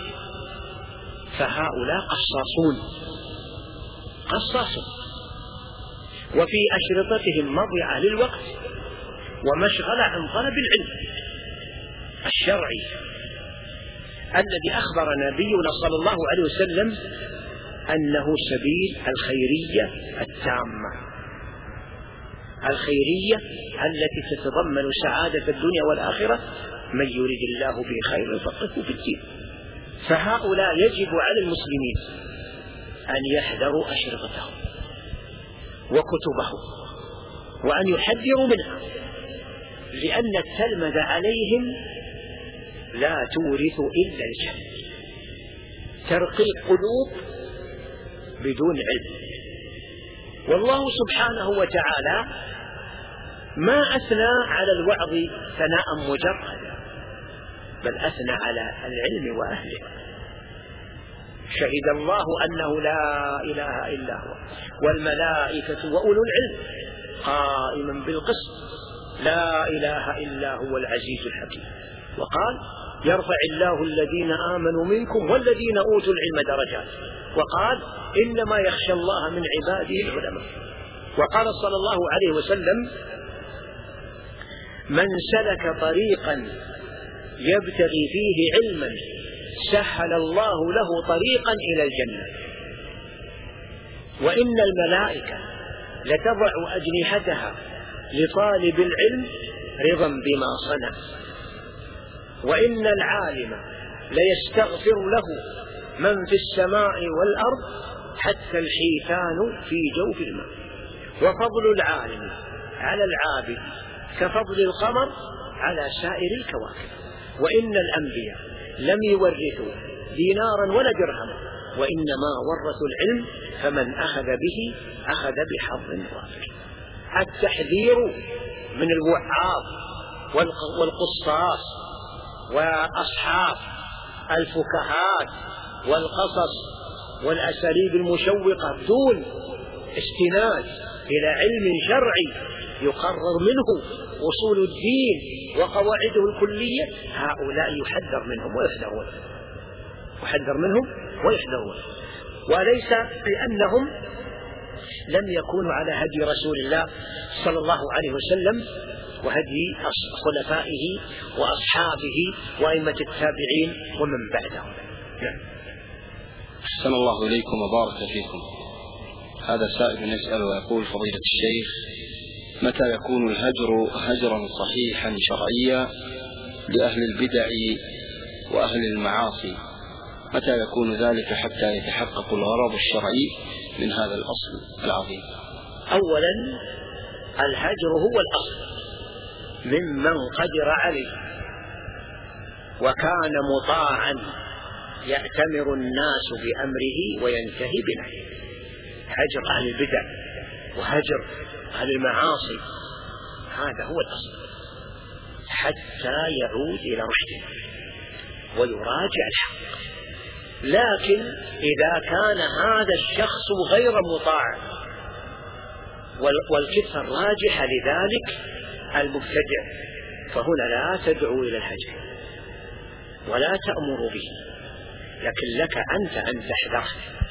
Speaker 3: فهؤلاء قصاصون قصاصون وفي أشرطتهم مضيعة للوقت ومشغلة عن طلب العلم الشرعي الذي أخبر نبينا صلى الله عليه وسلم أنه سبيل الخيرية التامة، الخيرية التي تتضمن سعادة الدنيا والآخرة: من يريد الله به خيرا يفقهه في الدين. فهؤلاء يجب على المسلمين أن يحذروا أشرطتهم وكتبهم وأن يحذروا منها، لأن التلمذ عليهم لا تورث إلا الجهل، ترقي القلوب بدون علم. والله سبحانه وتعالى ما أثنى على الوعظ ثناء مجردا، بل أثنى على العلم وأهله. شهد الله أنه لا إله إلا هو والملائكة وأولو العلم قائما بالقسط لا إله إلا هو العزيز الحكيم. وقال: يرفع الله الذين آمنوا منكم والذين أوتوا العلم درجات، وقال إنما يخشى الله من عباده العلماء. وقال صلى الله عليه وسلم من سلك طريقا يبتغي فيه علما سهل الله له طريقا إلى الجنة. وإن الملائكة لتضع أجنحتها لطالب العلم رضا بما صنع، وإن العالم ليستغفر له من في السماء والأرض حتى الحيتان في جوف الماء. وفضل العالم على العابد كفضل القمر على سائر الكواكب. وإن الأنبياء لم يورثوا دينارا ولا درهما، وإنما ورثوا العلم، فمن أخذ به أخذ بحظ وافر. التحذير من الوعاظ والقصاص وأصحاب الفكاهات والقصص والأساليب المشوقة دون استناد إلى علم شرعي يقرر منه أصول الدين وقواعده الكلية، هؤلاء يحذر منهم ويحذرون يحذر منهم ويحذرون وليس لأنهم لم يكونوا على هدي رسول الله صلى الله عليه وسلم وهدي خلفائه وأصحابه وأئمة التابعين ومن بعدهم.
Speaker 2: أحسن الله إليكم وبارك فيكم. هذا سائل يسأل ويقول فضيلة الشيخ متى يكون الهجر هجرا صحيحا شرعيا لأهل البدع وأهل المعاصي؟ متى يكون ذلك حتى يتحقق الغرض الشرعي من هذا الأصل العظيم؟
Speaker 3: أولا الهجر هو الأصل ممن قدر عليه وكان مطاعا يأتمر الناس بأمره وينتهي بنهيه. هجر أهل البدع وهجر أهل المعاصي هذا هو الأصل حتى يعود إلى رشده ويراجع الحق. لكن إذا كان هذا الشخص غير مطاع والكفة الراجحة لذلك المبتدع فهنا لا تدعو إلى الهجر ولا تأمر به، لكن لك أنت أن تحذره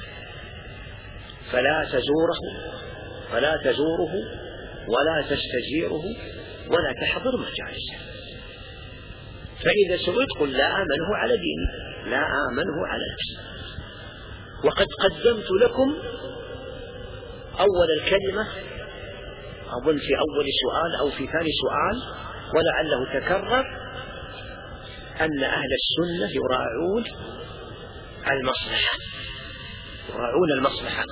Speaker 3: فلا تزوره فلا تزوره ولا تستجيره ولا تحضر مجالسه. فإذا سئلت قل لا آمنه على ديني لا آمنه على نفسي. وقد قدمت لكم أول الكلمة أظن في أول سؤال أو في ثاني سؤال ولعله تكرر أن أهل السنة يراعون المصلحة يراعون المصلحة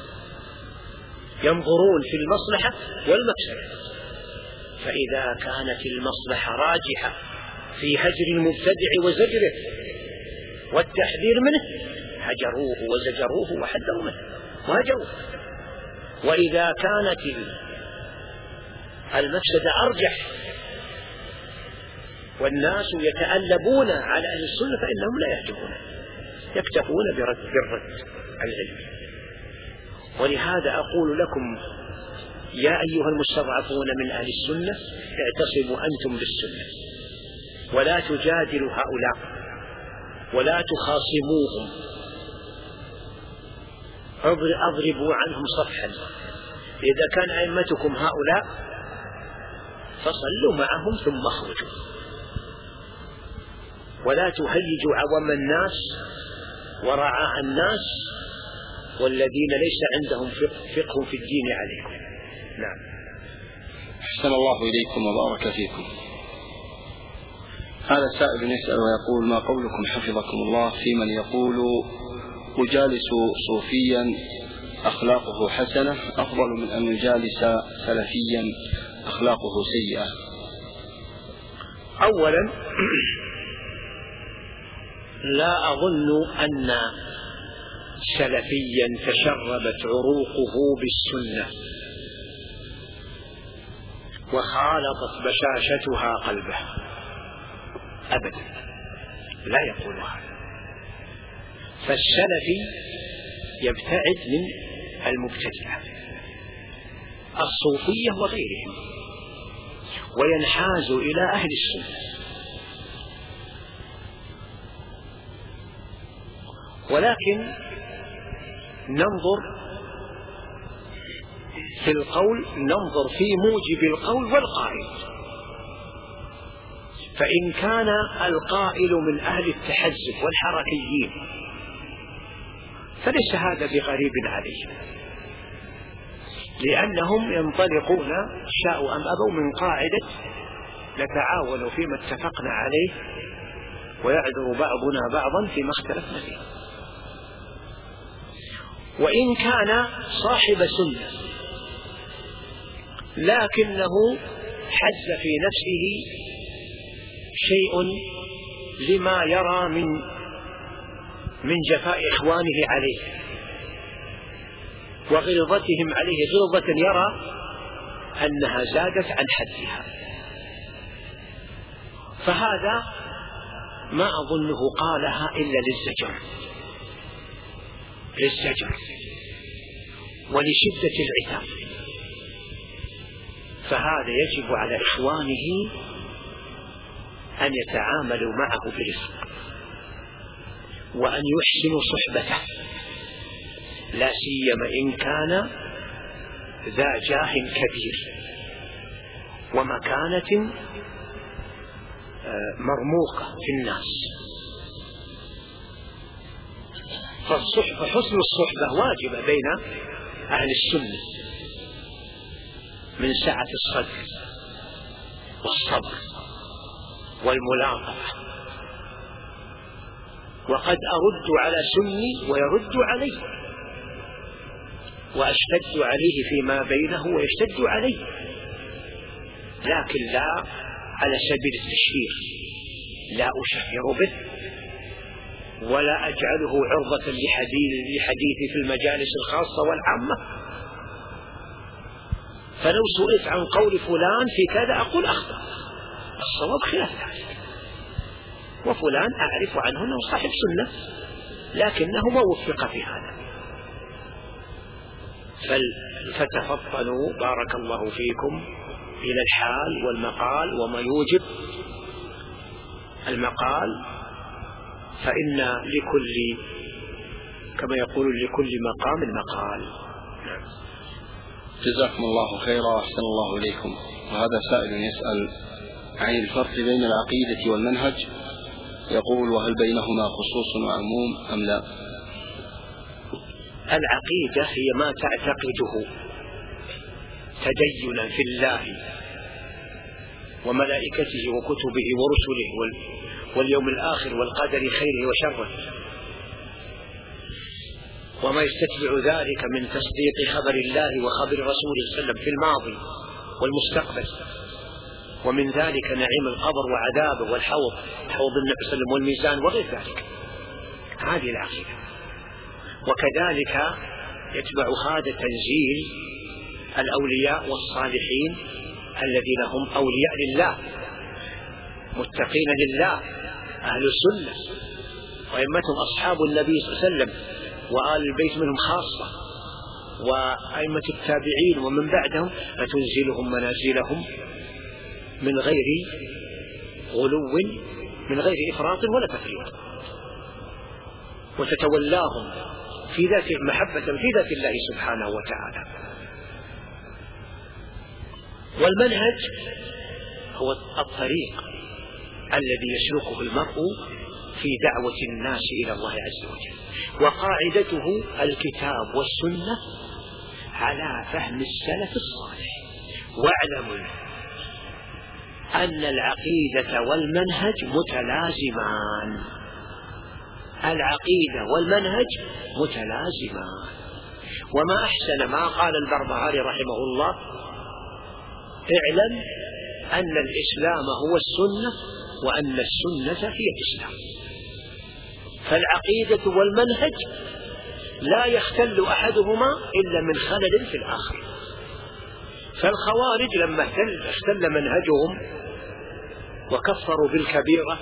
Speaker 3: ينظرون في المصلحة والمفسدة. فإذا كانت المصلحة راجحة في هجر المبتدع وزجره والتحذير منه هجروه وزجروه وحذروا منه وهجروه. وإذا كانت المفسدة أرجح والناس يتألبون على أهل السنة فإنهم لا يهجرون يكتفون برد بالرد العلمي. ولهذا أقول لكم يا أيها المستضعفون من أهل السنة اعتصموا أنتم بالسنة ولا تجادلوا هؤلاء ولا تخاصموهم، أضربوا عنهم صفحا. إذا كان أئمتكم هؤلاء فصلوا معهم ثم اخرجوا ولا تهيجوا عوام الناس ورعاء الناس والذين ليس عندهم فقه في الدين عليكم. نعم.
Speaker 2: أحسن الله إليكم وبارك فيكم. هذا سائل يسأل ويقول ما قولكم حفظكم الله في من يقول أجالس صوفيا أخلاقه حسنة أفضل من أن يجالس سلفيا أخلاقه سيئة؟
Speaker 3: أولا لا أظن أن سلفيا تشربت عروقه بالسنة وخالطت بشاشتها قلبه أبدا، لا يقول هذا. فالسلفي يبتعد من المبتدعة الصوفية وغيرهم وينحاز إلى أهل السنة ولكن ننظر في القول، ننظر في موجب القول والقائل. فإن كان القائل من أهل التحزب والحركيين فليس هذا بغريب عليهم، لأنهم ينطلقون شاءوا أم أبوا من قاعدة نتعاون فيما اتفقنا عليه ويعذر بعضنا بعضا فيما اختلفنا فيه. وإن كان صاحب سنة لكنه حز في نفسه شيء لما يرى من من جفاء إخوانه عليه وغلظتهم عليه غلظة يرى أنها زادت عن حدها، فهذا ما أظنه قالها إلا للزجر للزجر ولشدة العتاب. فهذا يجب على إخوانه أن يتعاملوا معه برفق وأن يحسنوا صحبته، لا سيما إن كان ذا جاه كبير ومكانة مرموقة في الناس. فالصحبة حسن الصحبة واجبة بين أهل السنة من سعة الصدر والصبر والملاطفة. وقد أرد على سني ويرد علي، وأشتد عليه فيما بينه ويشتد علي، لكن لا على سبيل التشهير، لا أشهر به ولا أجعله عرضة لحديثي في المجالس الخاصة والعامة. فلو سئلت عن قول فلان في كذا أقول أخطأ، الصواب خلاف ذلك، وفلان أعرف عنه أنه صاحب سنة لكنه ما وفق في هذا. فتفطنوا بارك الله فيكم إلى الحال والمقال وما يوجب المقال، فإن لكل كما يقول لكل مقام مقال. نعم.
Speaker 1: جزاكم الله خيرا، أحسن الله إليكم. وهذا سائل يسأل عن الفرق بين العقيدة والمنهج، يقول: وهل بينهما خصوص وعموم أم لا؟
Speaker 3: العقيدة هي ما تعتقده تدينا في الله وملائكته وكتبه ورسله واليوم الآخر والقدر خيره وشره، وما يستتبع ذلك من تصديق خبر الله وخبر رسوله صلى الله عليه وسلم في الماضي والمستقبل، ومن ذلك نعيم القبر وعذابه والحوض حوض النبي صلى الله عليه وسلم والميزان وغير ذلك. هذه العقيدة. وكذلك يتبع هذا تنزيل الأولياء والصالحين الذين هم أولياء لله متقين لله أهل السنة، وأئمتهم أصحاب النبي صلى الله عليه وسلم وآل البيت منهم خاصة، وأئمة التابعين ومن بعدهم، فتنزلهم منازلهم من غير غلو من غير إفراط ولا تفريط، وتتولاهم في ذات محبة في ذات الله سبحانه وتعالى. والمنهج هو الطريق الذي يسلكه المرء في دعوة الناس إلى الله عز وجل، وقاعدته الكتاب والسنة على فهم السلف الصالح. واعلموا أن العقيدة والمنهج متلازمان، العقيدة والمنهج متلازمان. وما أحسن ما قال البربهاري رحمه الله: اعلم أن الإسلام هو السنة وأن السنة هي الإسلام. فالعقيدة والمنهج لا يختل أحدهما إلا من خلل في الآخر. فالخوارج لما اختل منهجهم وكفروا بالكبيرة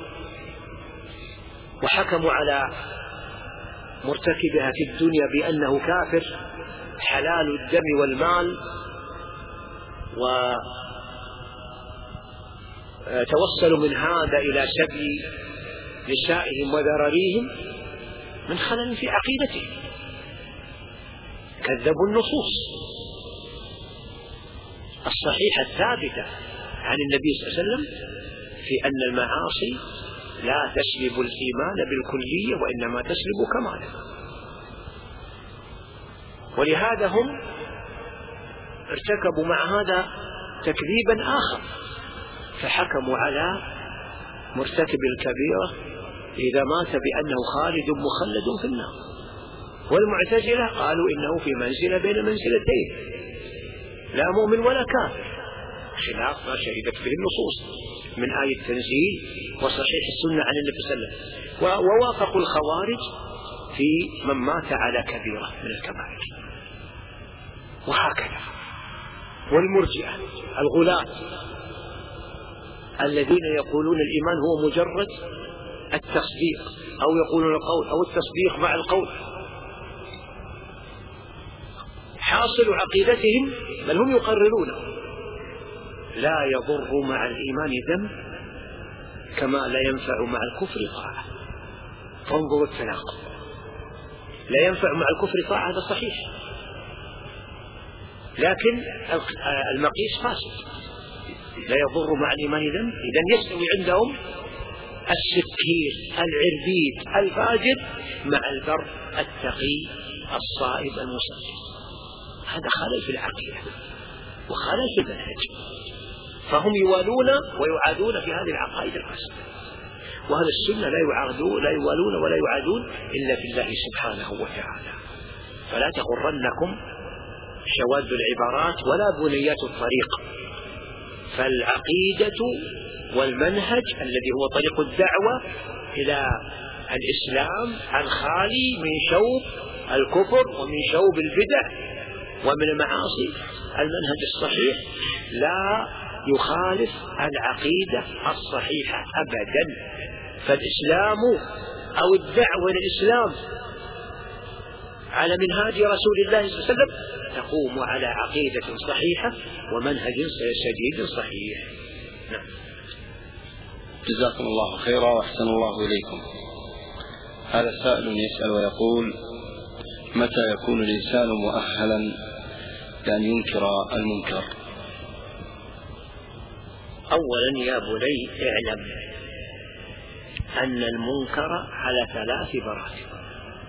Speaker 3: وحكموا على مرتكبها في الدنيا بأنه كافر حلال الدم والمال، وتوصلوا من هذا إلى سبي نسائهم وذراريهم، من خلل في عقيدته، كذبوا النصوص الصحيحة الثابتة عن النبي صلى الله عليه وسلم في أن المعاصي لا تسلب الإيمان بالكلية وإنما تسلب كماله. ولهذا هم ارتكبوا مع هذا تكذيبا آخر، فحكموا على مرتكب الكبيرة إذا مات بأنه خالد مخلد في النار. والمعتزلة قالوا إنه في منزلة بين منزلتين، لا مؤمن ولا كافر، خلاف ما شهدت فيه النصوص من آية التنزيل وصحيح السنة عن النبي صلى الله عليه وسلم. ووافقوا الخوارج في من مات على كبيرة من الكبائر، وهكذا. والمرجئة الغلاة الذين يقولون الإيمان هو مجرد التصديق، أو يقولون القول أو التصديق مع القول. حاصل عقيدتهم بل هم يقررون لا يضر مع الإيمان ذنب كما لا ينفع مع الكفر طاعة. فانظروا التناقض، لا ينفع مع الكفر طاعة هذا صحيح، لكن المقيس فاسد. لا يضر مع الإيمان ذنب، إذن يستوي عندهم السكير العربيد الفاجر مع البر التقي الصائب المصلي. هذا خلل في العقيدة وخلل في المنهج، فهم يوالون ويعادون في هذه العقائد الفاسدة. وأهل السنة لا يعادون لا يوالون ولا يعادون إلا في الله سبحانه وتعالى. فلا تغرنكم شواذ العبارات ولا بنيات الطريق، فالعقيدة والمنهج الذي هو طريق الدعوة إلى الإسلام الخالي من شوب الكفر ومن شوب البدع ومن المعاصي، المنهج الصحيح لا يخالف العقيدة الصحيحة أبدا. فالإسلام أو الدعوة للإسلام على منهاج رسول الله صلى الله عليه وسلم تقوم على عقيدة صحيحة ومنهج سديد صحيح. نعم.
Speaker 2: جزاكم الله خيرا وأحسن الله إليكم. هذا سائل يسأل ويقول: متى يكون الإنسان مؤهلا لأن ينكر المنكر؟
Speaker 3: أولا يا بني اعلم أن المنكر على ثلاث مراتب.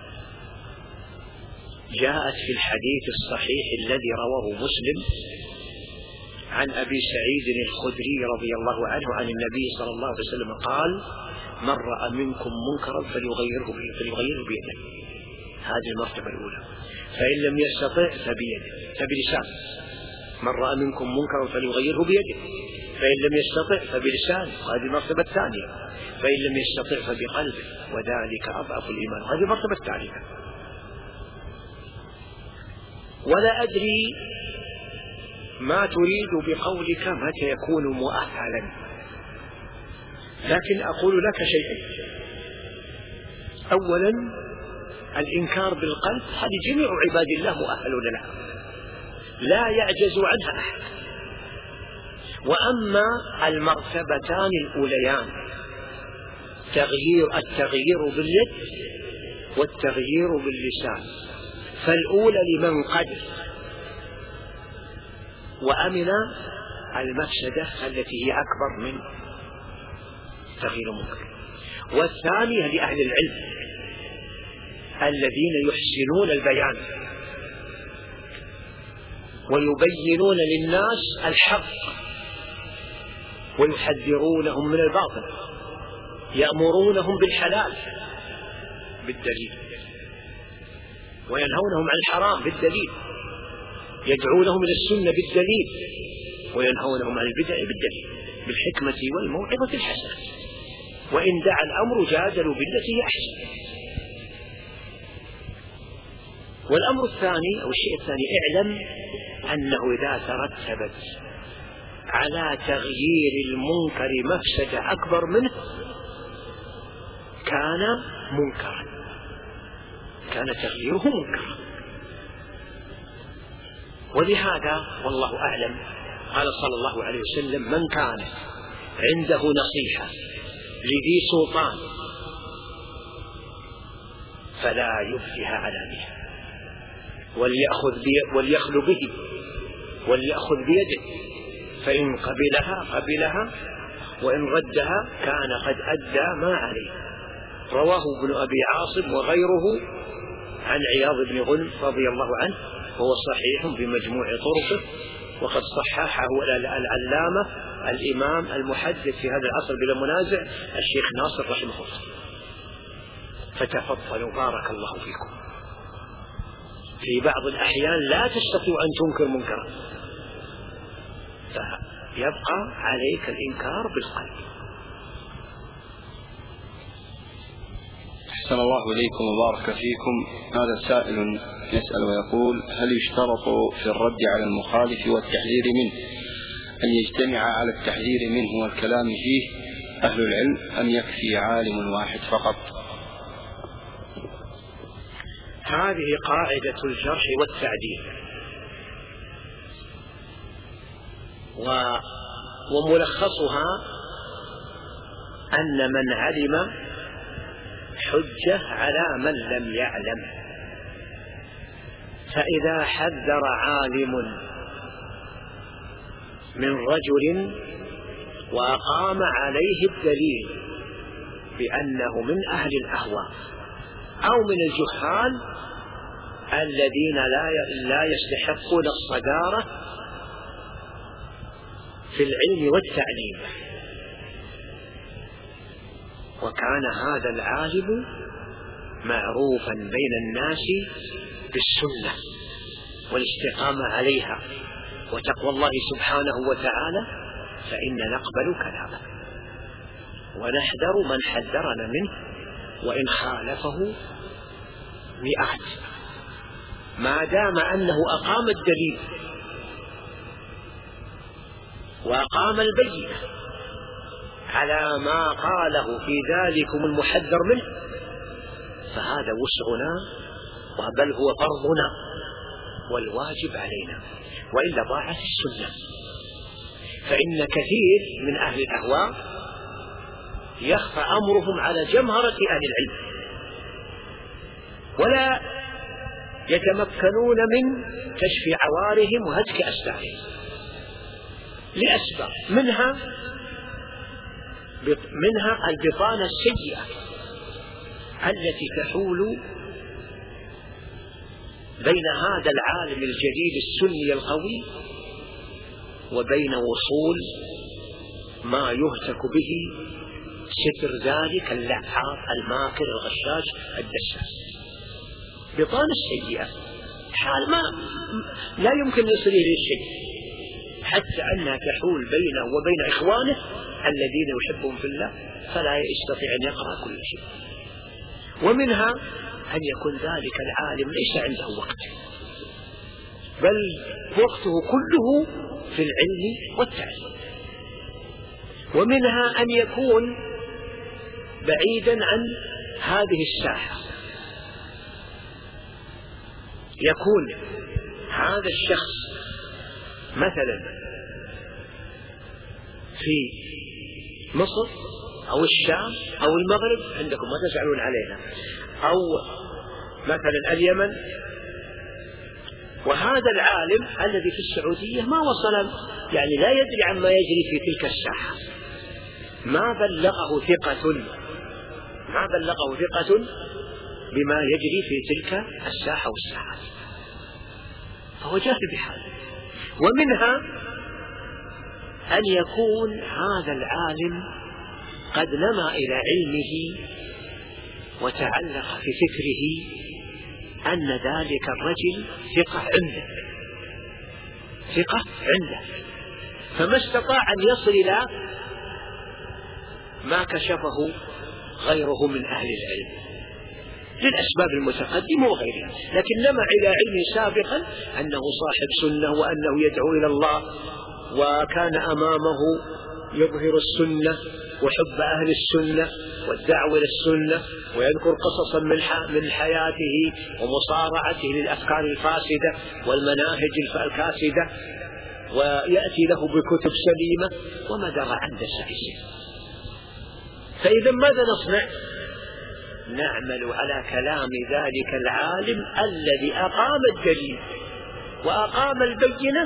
Speaker 3: جاءت في الحديث الصحيح الذي رواه مسلم عن أبي سعيد الخدري رضي الله عنه عن النبي صلى الله عليه وسلم قال: من رأى منكم منكرا فليغيره فليغيره بيده. هذه المرتبة الأولى. فإن لم يستطع فبيده فبلسان. من رأى منكم منكرا فليغيره بيده، فإن لم يستطع فبلسان، هذه المرتبة الثانية. فإن لم يستطع فبقلبه، وذلك أضعف الإيمان، هذه المرتبة الثالثة. ولا أدري ما تريد بقولك متى يكون مؤهلا، لكن أقول لك شيئين. أولا الإنكار بالقلب، هذه جميع عباد الله مؤهلون لها، لا يعجز عنها أحد. وأما المرتبتان الأوليان تغيير التغيير باليد والتغيير باللسان، فالأولى لمن قدر وأمن المفسدة التي هي أكبر من تغيير المنكر، والثانية لأهل العلم الذين يحسنون البيان ويبينون للناس الحق ويحذرونهم من الباطل، يأمرونهم بالحلال بالدليل وينهونهم عن الحرام بالدليل، يدعونهم إلى السنة بالدليل وينهونهم عن البدع بالدليل، بالحكمة والموعظة الحسنة. وإن دعا الأمر جادلوا بالتي هي أحسن. والأمر الثاني أو الشيء الثاني، اعلم أنه إذا ترتبت على تغيير المنكر مفسدة أكبر منه كان منكرا، كان تغييره منكرا. ولهذا والله أعلم قال صلى الله عليه وسلم: من كان عنده نصيحة لذي سلطان فلا يبدها علانية، وليأخذ بي وليخلو به وليأخذ بيده، فإن قبلها قبلها وإن ردها كان قد أدى ما عليه. رواه ابن أبي عاصم وغيره عن عياض بن غنم رضي الله عنه، وهو صحيح بمجموع طرقه، وقد صححه العلامة الإمام المحدث في هذا العصر بلا منازع الشيخ ناصر رحمه الله. فتفضلوا بارك الله فيكم. في بعض الأحيان لا تستطيع أن تنكر منكرا، فيبقى عليك الإنكار بالقلب.
Speaker 2: أحسن الله إليكم وبارك فيكم. هذا سائل يسأل ويقول: هل يشترط في الرد على المخالف والتحذير منه أن يجتمع على التحذير منه والكلام فيه أهل العلم، أم يكفي عالم واحد فقط؟
Speaker 3: هذه قاعدة الجرح والتعديل، وملخصها أن من علم حجة على من لم يعلم. فإذا حذر عالم من رجل وأقام عليه الدليل بأنه من أهل الأهواء أو من الجهال الذين لا يستحقون الصدارة في العلم والتعليم، وكان هذا العالم معروفا بين الناس بالسنة والاستقامة عليها وتقوى الله سبحانه وتعالى، فإن نقبل كلامه ونحذر من حذرنا منه وإن خالفه مئات، ما دام أنه أقام الدليل وأقام البينة على ما قاله في ذلكم المحذر منه، فهذا وسعنا بل هو فرضنا والواجب علينا، وإلا ضاعت السنة. فإن كثير من أهل الأهواء يخفى أمرهم على جمهرة أهل العلم، ولا يتمكنون من كشف عوارهم وهتك أسرارهم لأسباب، منها منها البطانة السيئة التي تحول بين هذا العالم الجديد السني القوي وبين وصول ما يهتك به ستر ذلك اللعاب الماكر الغشاش الدساس. بطانة سيئة، حال ما لا يمكن يصل إليه شيء، حتى أنها تحول بينه وبين إخوانه الذين يحبهم في الله، فلا يستطيع أن يقرأ كل شيء. ومنها أن يكون ذلك العالم ليس عنده وقت، بل وقته كله في العلم والتعليم. ومنها أن يكون بعيدا عن هذه الساحة، يكون هذا الشخص مثلا في مصر أو الشام أو المغرب، عندكم ما تسألون عليها، أو مثلا اليمن، وهذا العالم الذي في السعودية ما وصل، يعني لا يدري عما يجري في تلك الساحة، ما بلغه ثقة ما بلغه ثقة بما يجري في تلك الساحة والساحات، فهو جاهل بحاله. ومنها أن يكون هذا العالم قد نما إلى علمه وتعلق في فكره أن ذلك الرجل ثقة عنده ثقة عنده فما استطاع أن يصل إلى ما كشفه غيره من أهل العلم للأسباب المتقدمة وغيرها، لكن نما إلى علم سابقا أنه صاحب سنة وأنه يدعو إلى الله، وكان أمامه يظهر السنة وحب أهل السنة والدعوة إلى السنة، ويذكر قصصا من حياته ومصارعته للأفكار الفاسدة والمناهج الكاسدة، ويأتي له بكتب سليمة وما درى عن دسائسه. فإذا ماذا نصنع؟ نعمل على كلام ذلك العالم الذي أقام الدليل وأقام البينة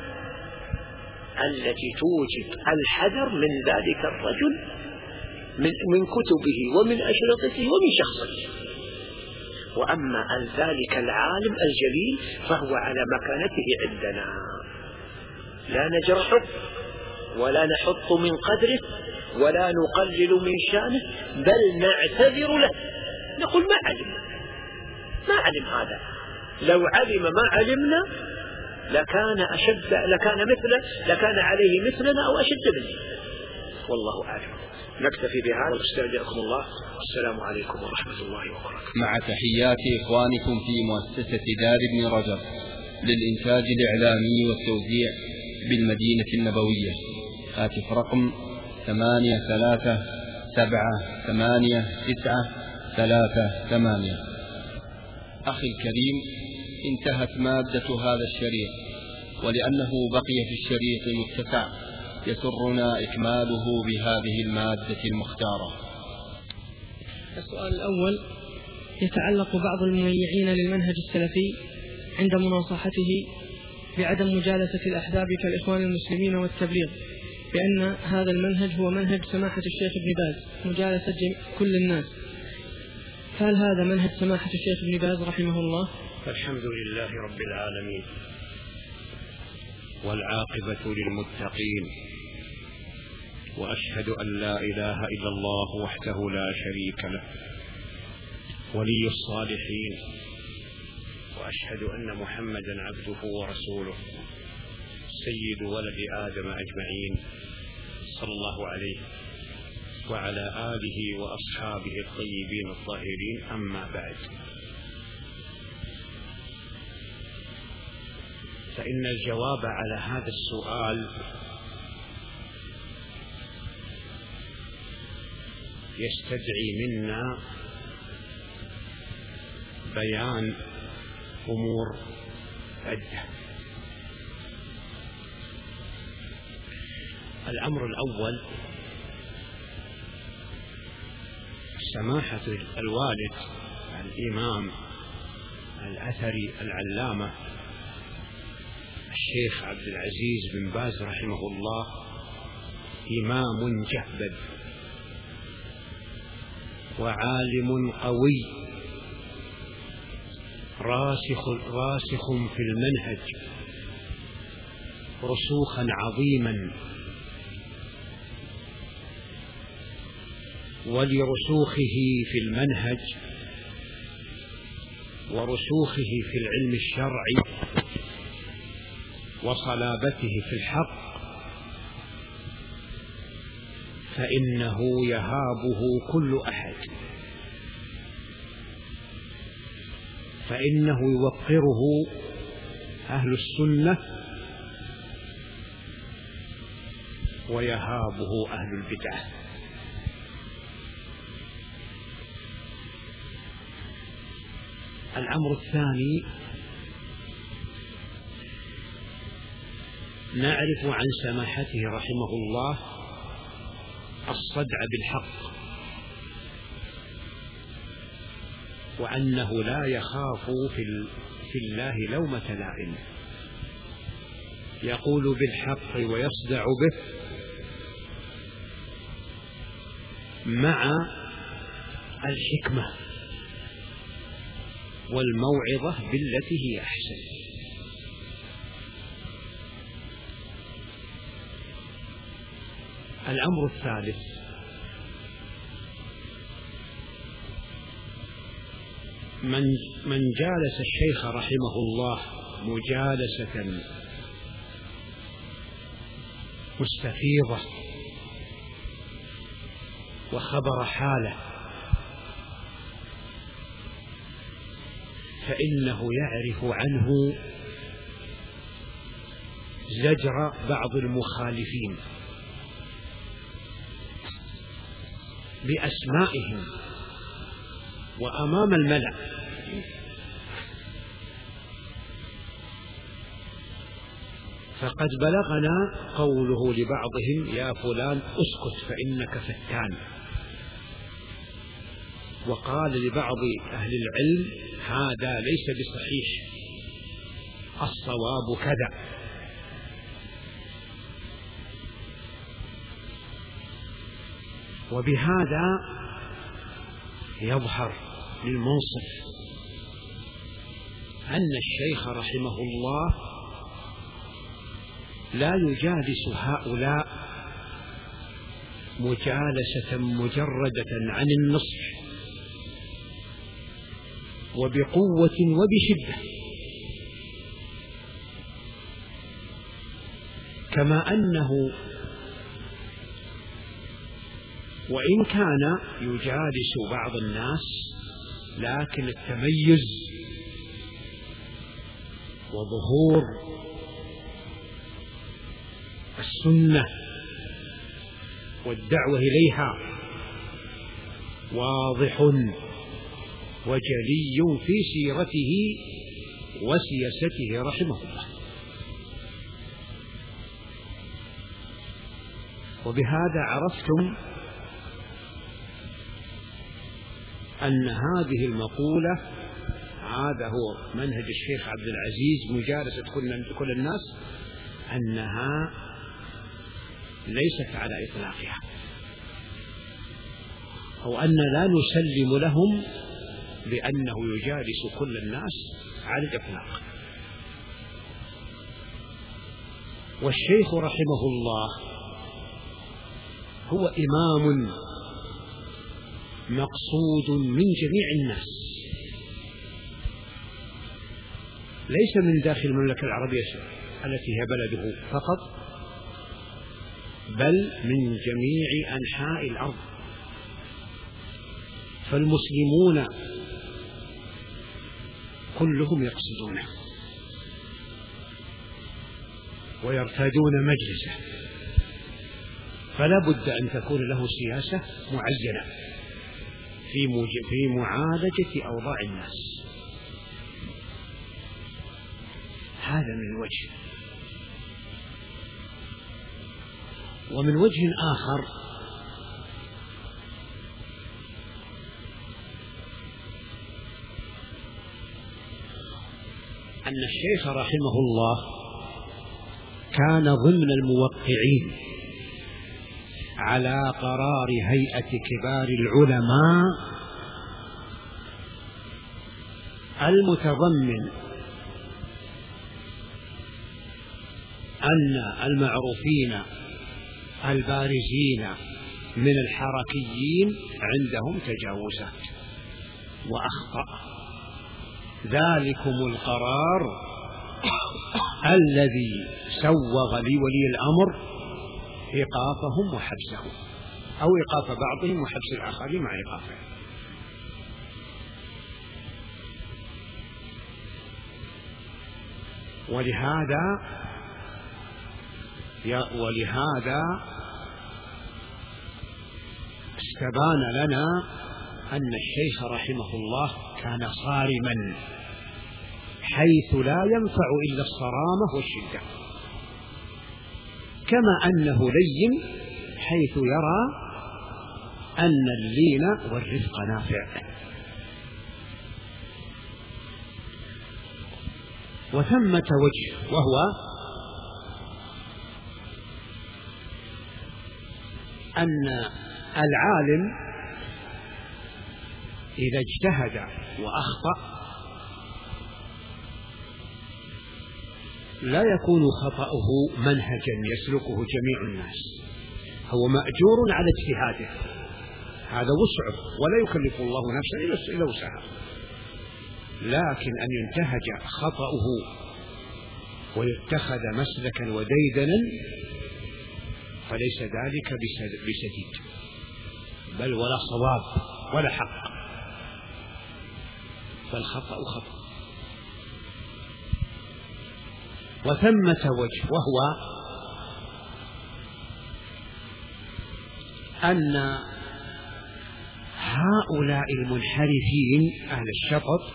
Speaker 3: التي توجب الحذر من ذلك الرجل من, من كتبه ومن أشرطته ومن شخصه. وأما أن ذلك العالم الجليل فهو على مكانته عندنا، لا نجرحه ولا نحط من قدره ولا نقلل من شانه، بل نعتذر له، نقول ما علم ما علم هذا، لو علم ما علمنا لكان أشد لكان مثله لكان عليه مثلنا أو أشد منه، والله أعلم. نكتفي بهذا واستودعكم الله، والسلام عليكم ورحمة الله وبركاته.
Speaker 1: مع تحيات إخوانكم في مؤسسة دار ابن رجب للإنتاج الإعلامي والتوزيع بالمدينة النبوية. هاتف رقم ثمانية ثلاثة سبعة ثمانية تسعة ثلاثة ثمانية. أخي الكريم، انتهت مادة هذا الشريط، ولأنه بقي في الشريط متسع يسرنا إكماله بهذه المادة المختارة.
Speaker 4: السؤال الأول يتعلق بعض المميعين للمنهج السلفي عند مناصحته بعدم مجالسة الأحزاب كالإخوان المسلمين والتبليغ، بأن هذا المنهج هو منهج سماحة الشيخ ابن باز مجالسة كل الناس، هل هذا منهج سماحة الشيخ ابن باز رحمه الله؟
Speaker 5: الحمد لله رب العالمين، والعاقبة للمتقين، وأشهد أن لا إله إلا الله وحده لا شريك له ولي الصالحين، وأشهد أن محمدا عبده ورسوله سيد ولد آدم أجمعين صلى الله عليه وعلى آله وأصحابه الطيبين الطاهرين. أما بعد، فإن الجواب على هذا السؤال يستدعي منا بيان أمور عدة. الأمر الأول، سماحة الوالد الإمام الأثري العلامة الشيخ عبد العزيز بن باز رحمه الله إمام جهبذ وعالم قوي راسخ راسخ في المنهج رسوخا عظيما، ولرسوخه في المنهج ورسوخه في العلم الشرعي وصلابته في الحق فإنه يهابه كل أحد، فإنه يوقره أهل السنة ويهابه أهل البدعة. الأمر الثاني، نعرف عن سماحته رحمه الله الصدع بالحق، وأنه لا يخاف في الله لومة لائم، يقول بالحق ويصدع به مع الحكمة والموعظة بالتي هي أحسن. الأمر الثالث، من من جالس الشيخ رحمه الله مجالسة مستفيضة وخبر حاله فإنه يعرف عنه زجر بعض المخالفين بأسمائهم وأمام الملأ، فقد بلغنا قوله لبعضهم: يا فلان اسكت فإنك فتان. وقال لبعض أهل العلم هذا ليس بصحيح، الصواب كذا. وبهذا يظهر للمنصف أن الشيخ رحمه الله لا يجالس هؤلاء مجالسة مجردة عن النصح وبقوة وبشدة، كما أنه وإن كان يجالس بعض الناس لكن التميز وظهور السنة والدعوة إليها واضح وجلي في سيرته وسياسته رحمه الله. وبهذا عرفتم أن هذه المقولة هذا هو منهج الشيخ عبد العزيز مجالسة كل الناس، أنها ليست على إطلاقها، أو أن لا نسلم لهم بأنه يجالس كل الناس على الإطلاق. والشيخ رحمه الله هو إمام مقصود من جميع الناس، ليس من داخل المملكة العربية التي هي بلده فقط، بل من جميع أنحاء الأرض. فالمسلمون كلهم يقصدونه ويرتادون مجلسه، فلا بد أن تكون له سياسة معينة في في معالجة أوضاع الناس. هذا من وجه. ومن وجه آخر أن الشيخ رحمه الله كان ضمن الموقعين على قرار هيئة كبار العلماء المتضمن أن المعروفين البارزين من الحركيين عندهم تجاوزات وأخطاء. ذلكم القرار الذي سوغ لولي الأمر إيقافهم وحبسهم، أو إيقاف بعضهم وحبس الآخرين مع إيقافهم. ولهذا ولهذا استبان لنا أن الشيخ رحمه الله كان صارما، حيث لا ينفع إلا الصرامة والشدة، كما أنه لين حيث يرى أن اللين والرفق نافع. وثمة وجه، وهو أن العالم إذا اجتهد وأخطأ لا يكون خطأه منهجا يسلكه جميع الناس، هو مأجور على اجتهاده، هذا وسعه ولا يكلف الله نفسا إلا وسعها. لكن أن ينتهج خطأه ويتخذ مسلكا وديدنا فليس ذلك بسديد، بل ولا صواب ولا حق، فالخطأ خطأ. وثمة وجه، وهو أن هؤلاء المنحرفين أهل الشطط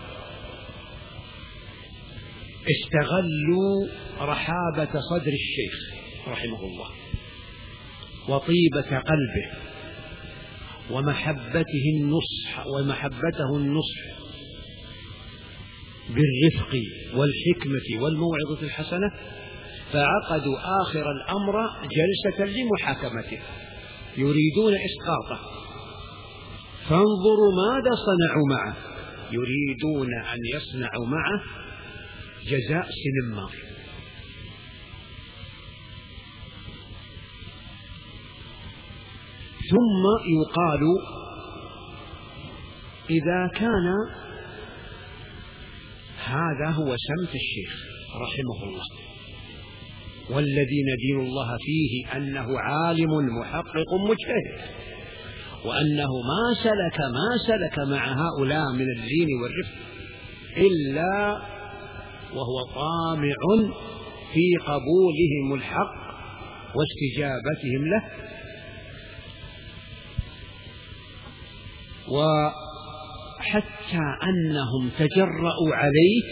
Speaker 5: استغلوا رحابة صدر الشيخ رحمه الله وطيبة قلبه ومحبته النصح ومحبته النصح بالرفق والحكمة والموعظة الحسنة، فعقدوا آخر الأمر جلسة لمحاكمته يريدون إسقاطه. فانظروا ماذا صنعوا معه، يريدون أن يصنعوا معه جزاء سنمار. ثم يقال إذا كان هذا هو سمت الشيخ رحمه الله، والذي ندين الله فيه أنه عالم محقق مجتهد، وأنه ما سلك ما سلك مع هؤلاء من اللين والرفق إلا وهو طامع في قبولهم الحق واستجابتهم له، وحتى أنهم تجرؤوا عليه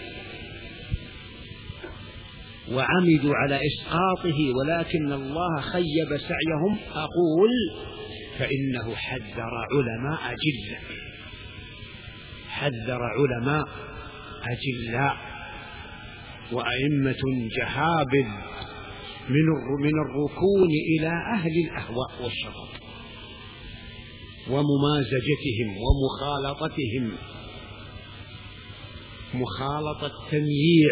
Speaker 5: وعمدوا على إسقاطه ولكن الله خيب سعيهم، أقول فإنه حذر علماء أجلاء حذر علماء أجلاء وأئمة جهابذ من الركون إلى أهل الأهواء والشرط وممازجتهم ومخالطتهم مخالطة تمييع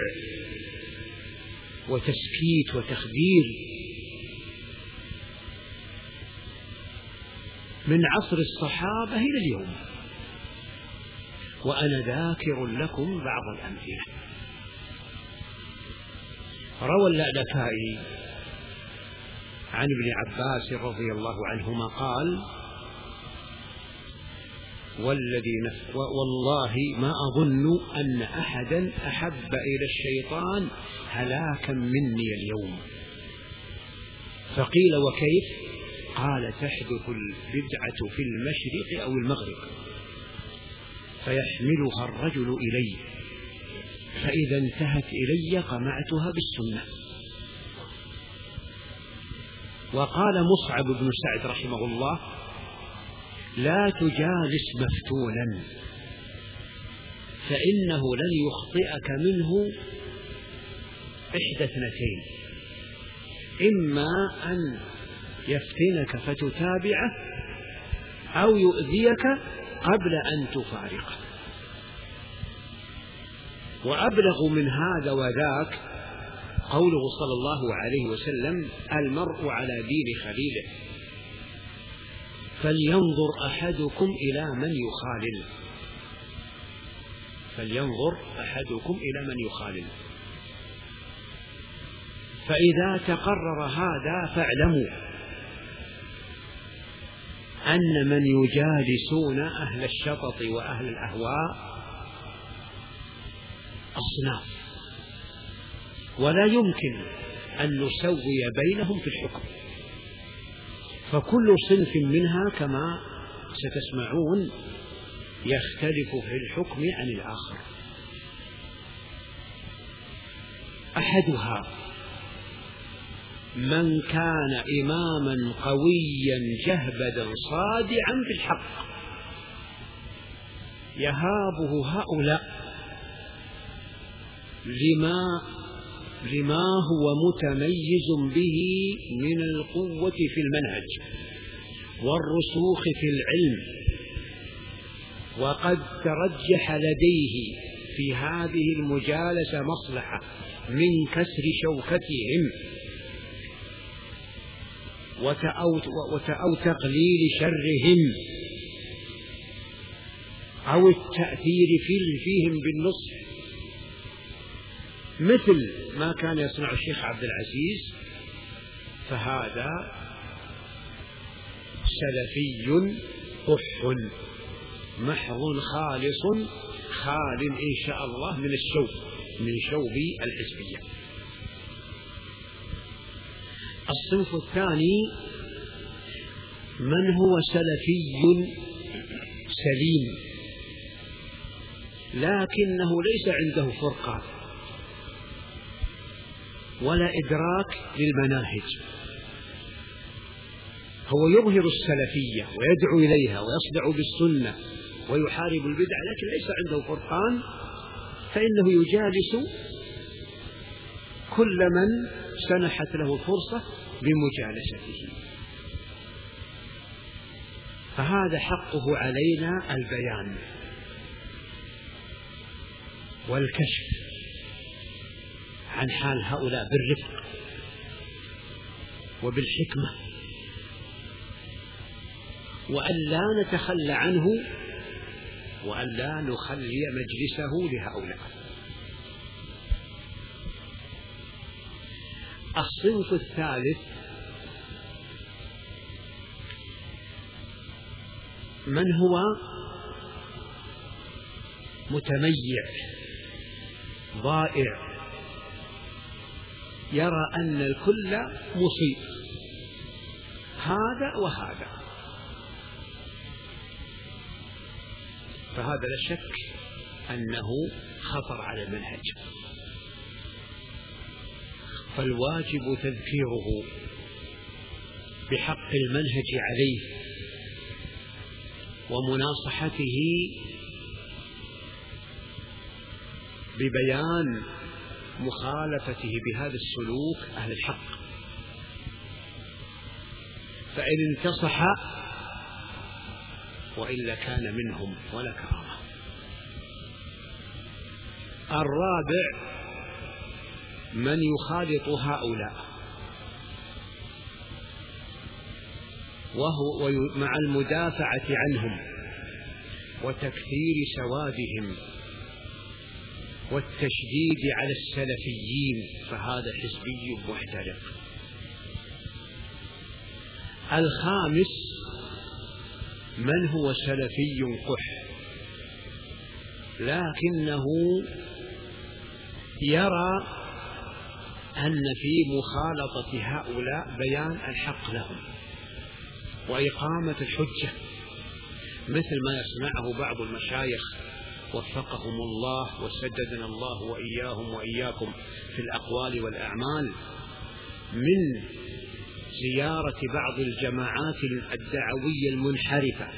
Speaker 5: وتسكيت وتخدير من عصر الصحابة إلى اليوم. وأنا ذاكر لكم بعض الأمثلة. روى اللألكائي عن ابن عباس رضي الله عنهما قال: والذي نفس والله ما أظن أن أحدا أحب إلى الشيطان هلاكا مني اليوم. فقيل: وكيف؟ قال: تحدث البدعة في المشرق أو المغرب فيحملها الرجل إلي، فإذا انتهت إلي قمعتها بالسنة. وقال مصعب بن سعد رحمه الله: لا تجالس مفتونا فإنه لن يخطئك منه إحدى اثنتين: إما أن يفتنك فتتابعه أو يؤذيك قبل أن تفارقه. وأبلغ من هذا وذاك قوله صلى الله عليه وسلم: المرء على دين خليله فلينظر أحدكم إلى من يخالل فلينظر أحدكم إلى من يخالل فإذا تقرر هذا فاعلموا أن من يجالسون أهل الشطط وأهل الأهواء أصناف، ولا يمكن أن نسوي بينهم في الحكم، فكل صنف منها كما ستسمعون يختلف في الحكم عن الآخر. أحدها من كان إماما قويا جهبدا صادعا في الحق يهابه هؤلاء لما لما هو متميز به من القوة في المنهج والرسوخ في العلم، وقد ترجح لديه في هذه المجالسة مصلحة من كسر شوكتهم أو تقليل شرهم أو التأثير فيهم بالنصح، مثل ما كان يصنع الشيخ عبد العزيز، فهذا سلفي قح محض خالص خال إن شاء الله من الشوب من شوب الحزبية. الصنف الثاني من هو سلفي سليم لكنه ليس عنده فرقة ولا إدراك للمناهج، هو يظهر السلفية ويدعو إليها ويصدع بالسنة ويحارب البدع، لكن ليس عنده فرقان، فإنه يجالس كل من سنحت له الفرصة بمجالسته. فهذا حقه علينا البيان والكشف عن حال هؤلاء بالرفق وبالحكمة، وأن لا نتخلى عنه وأن لا نخلي مجلسه لهؤلاء. الصنف الثالث من هو متميع ضائع يرى أن الكل مصيب، هذا وهذا، فهذا لا شك أنه خطر على المنهج، فالواجب تذكيره بحق المنهج عليه ومناصحته ببيان مخالفته بهذا السلوك أهل الحق، فإن انتصح وإلا كان منهم ولا كرامة. الرابع من يخالط هؤلاء وهو مع المدافعة عنهم وتكثير سوادهم والتشديد على السلفيين، فهذا حزبي محترف. الخامس من هو سلفي قح لكنه يرى أن في مخالطة هؤلاء بيان الحق لهم وإقامة الحجة، مثل ما يصنعه بعض المشايخ وفقهم الله وسددنا الله وإياهم وإياكم في الأقوال والأعمال، من زيارة بعض الجماعات الدعوية المنحرفة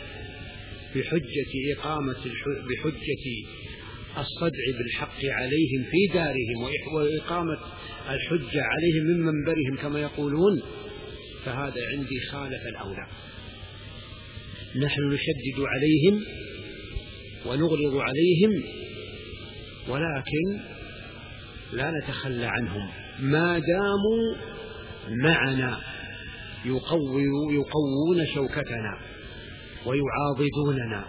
Speaker 5: بحجة إقامة بحجة الصدع بالحق عليهم في دارهم وإقامة الحجة عليهم من منبرهم كما يقولون، فهذا عندي خالف الأولى. نحن نشدد عليهم ونغلظ عليهم، ولكن لا نتخلى عنهم ما داموا معنا يقوي يقوون شوكتنا ويعاضدوننا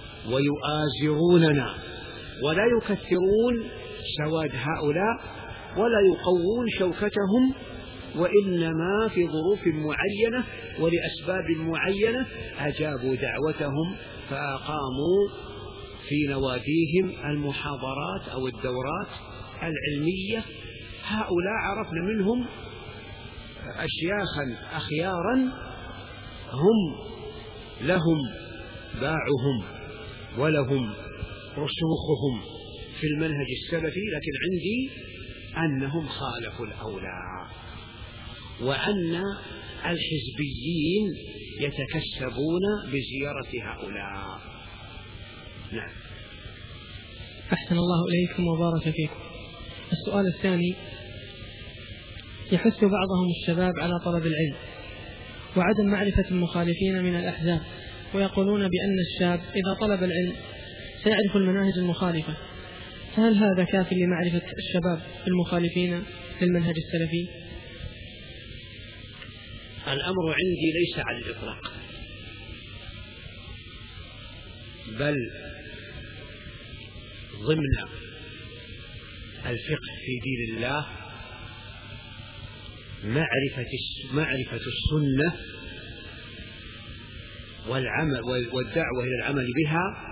Speaker 5: ويؤازروننا، ولا يكثرون سواد هؤلاء ولا يقوون شوكتهم، وإنما في ظروف معينة ولأسباب معينة أجابوا دعوتهم فأقاموا في نواديهم المحاضرات أو الدورات العلمية. هؤلاء عرفنا منهم أشياخا أخيارا هم لهم باعهم ولهم رسوخهم في المنهج السلفي، لكن عندي أنهم خالفوا الأولى، وأن الحزبيين يتكسبون بزيارة هؤلاء. نعم.
Speaker 4: أحسن الله إليكم وبارك فيكم. السؤال الثاني: يحث بعضهم الشباب على طلب العلم وعدم معرفة المخالفين من الأحزاب، ويقولون بأن الشاب إذا طلب العلم سيعرف المناهج المخالفة، فهل هذا كاف لمعرفة الشباب المخالفين للمنهج السلفي؟
Speaker 5: الأمر عندي ليس على الإطلاق، بل ضمن الفقه في دين الله معرفة معرفة السنة والعمل والدعوة إلى العمل بها،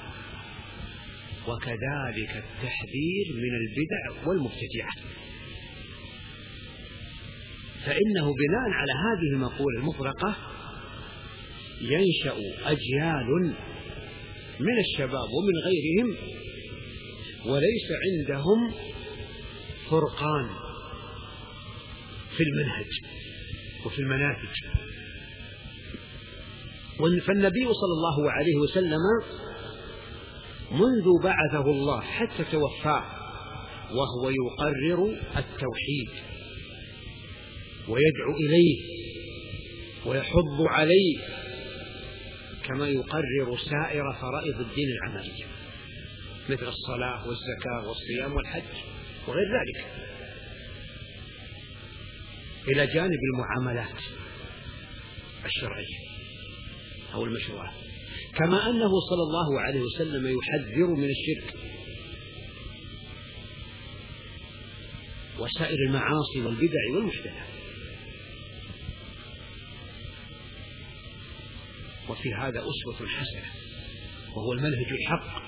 Speaker 5: وكذلك التحذير من البدع والمبتدعات. فإنه بناء على هذه المقولة المطلقة ينشأ أجيال من الشباب ومن غيرهم وليس عندهم فرقان في المنهج وفي المناهج، فالنبي صلى الله عليه وسلم منذ بعثه الله حتى توفاه وهو يقرر التوحيد ويدعو إليه ويحض عليه، كما يقرر سائر فرائض الدين العملية مثل الصلاة والزكاة والصيام والحج وغير ذلك، إلى جانب المعاملات الشرعية أو المشروعات، كما أنه صلى الله عليه وسلم يحذر من الشرك وسائر المعاصي والبدع والمحدثات. وفي هذا أسوة حسنة وهو المنهج الحق.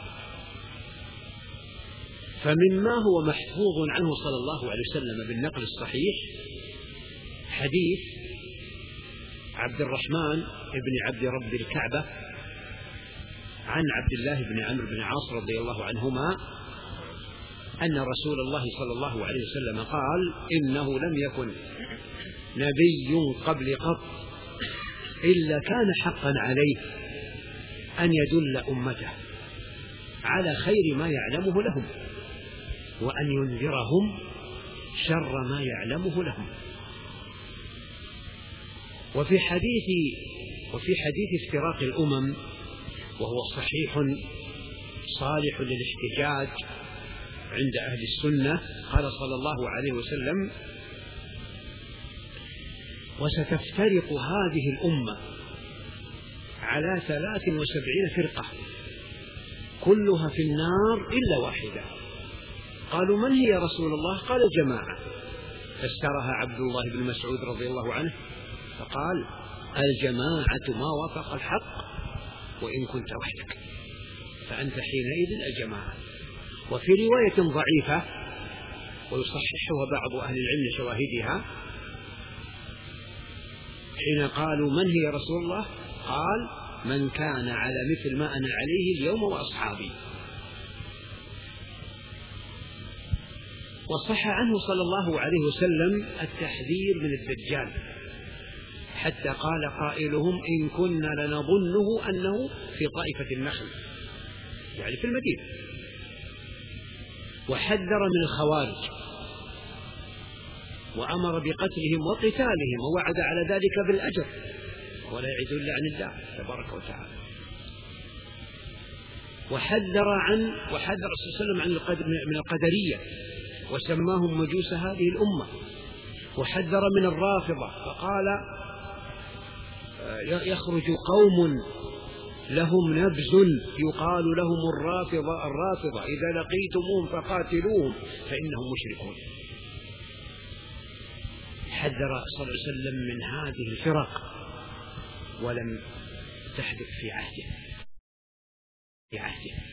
Speaker 5: فمما هو محفوظ عنه صلى الله عليه وسلم بالنقل الصحيح حديث عبد الرحمن بن عبد رب الكعبة عن عبد الله بن عمرو بن عاص رضي الله عنهما أن رسول الله صلى الله عليه وسلم قال: إنه لم يكن نبي قبل قط إلا كان حقا عليه أن يدل أمته على خير ما يعلمه لهم وأن ينذرهم شر ما يعلمه لهم. وفي حديث وفي حديث افتراق الأمم وهو صحيح صالح للاحتجاج عند أهل السنة، قال صلى الله عليه وسلم: وستفترق هذه الأمة على ثلاث وسبعين فرقة كلها في النار إلا واحدة. قالوا: من هي يا رسول الله؟ قال: جماعة. فاسترها عبد الله بن مسعود رضي الله عنه فقال: الجماعة ما وافق الحق وإن كنت وحدك فأنت حينئذ الجماعة. وفي رواية ضعيفة ويصححها بعض أهل العلم شواهدها حين قالوا: من هي يا رسول الله؟ قال: من كان على مثل ما أنا عليه اليوم وأصحابي. وصح عنه صلى الله عليه وسلم التحذير من الدجال حتى قال قائلهم: إن كنا لنظنه أنه في طائفة النخل، يعني في المدينة. وحذر من الخوارج وأمر بقتلهم وقتالهم ووعد على ذلك بالأجر ولا يعد إلا عن الله تبارك وتعالى. وحذر عن وحذر صلى الله عليه وسلم من القدرية وسماهم مجوس هذه الأمة. وحذر من الرافضة فقال: يخرج قوم لهم نبز يقال لهم الرافضة الرافضة إذا لقيتموهم فقاتلوهم فإنهم مشركون. حذر صلى الله عليه وسلم من هذه الفرق ولم تحدث في عهده في عهده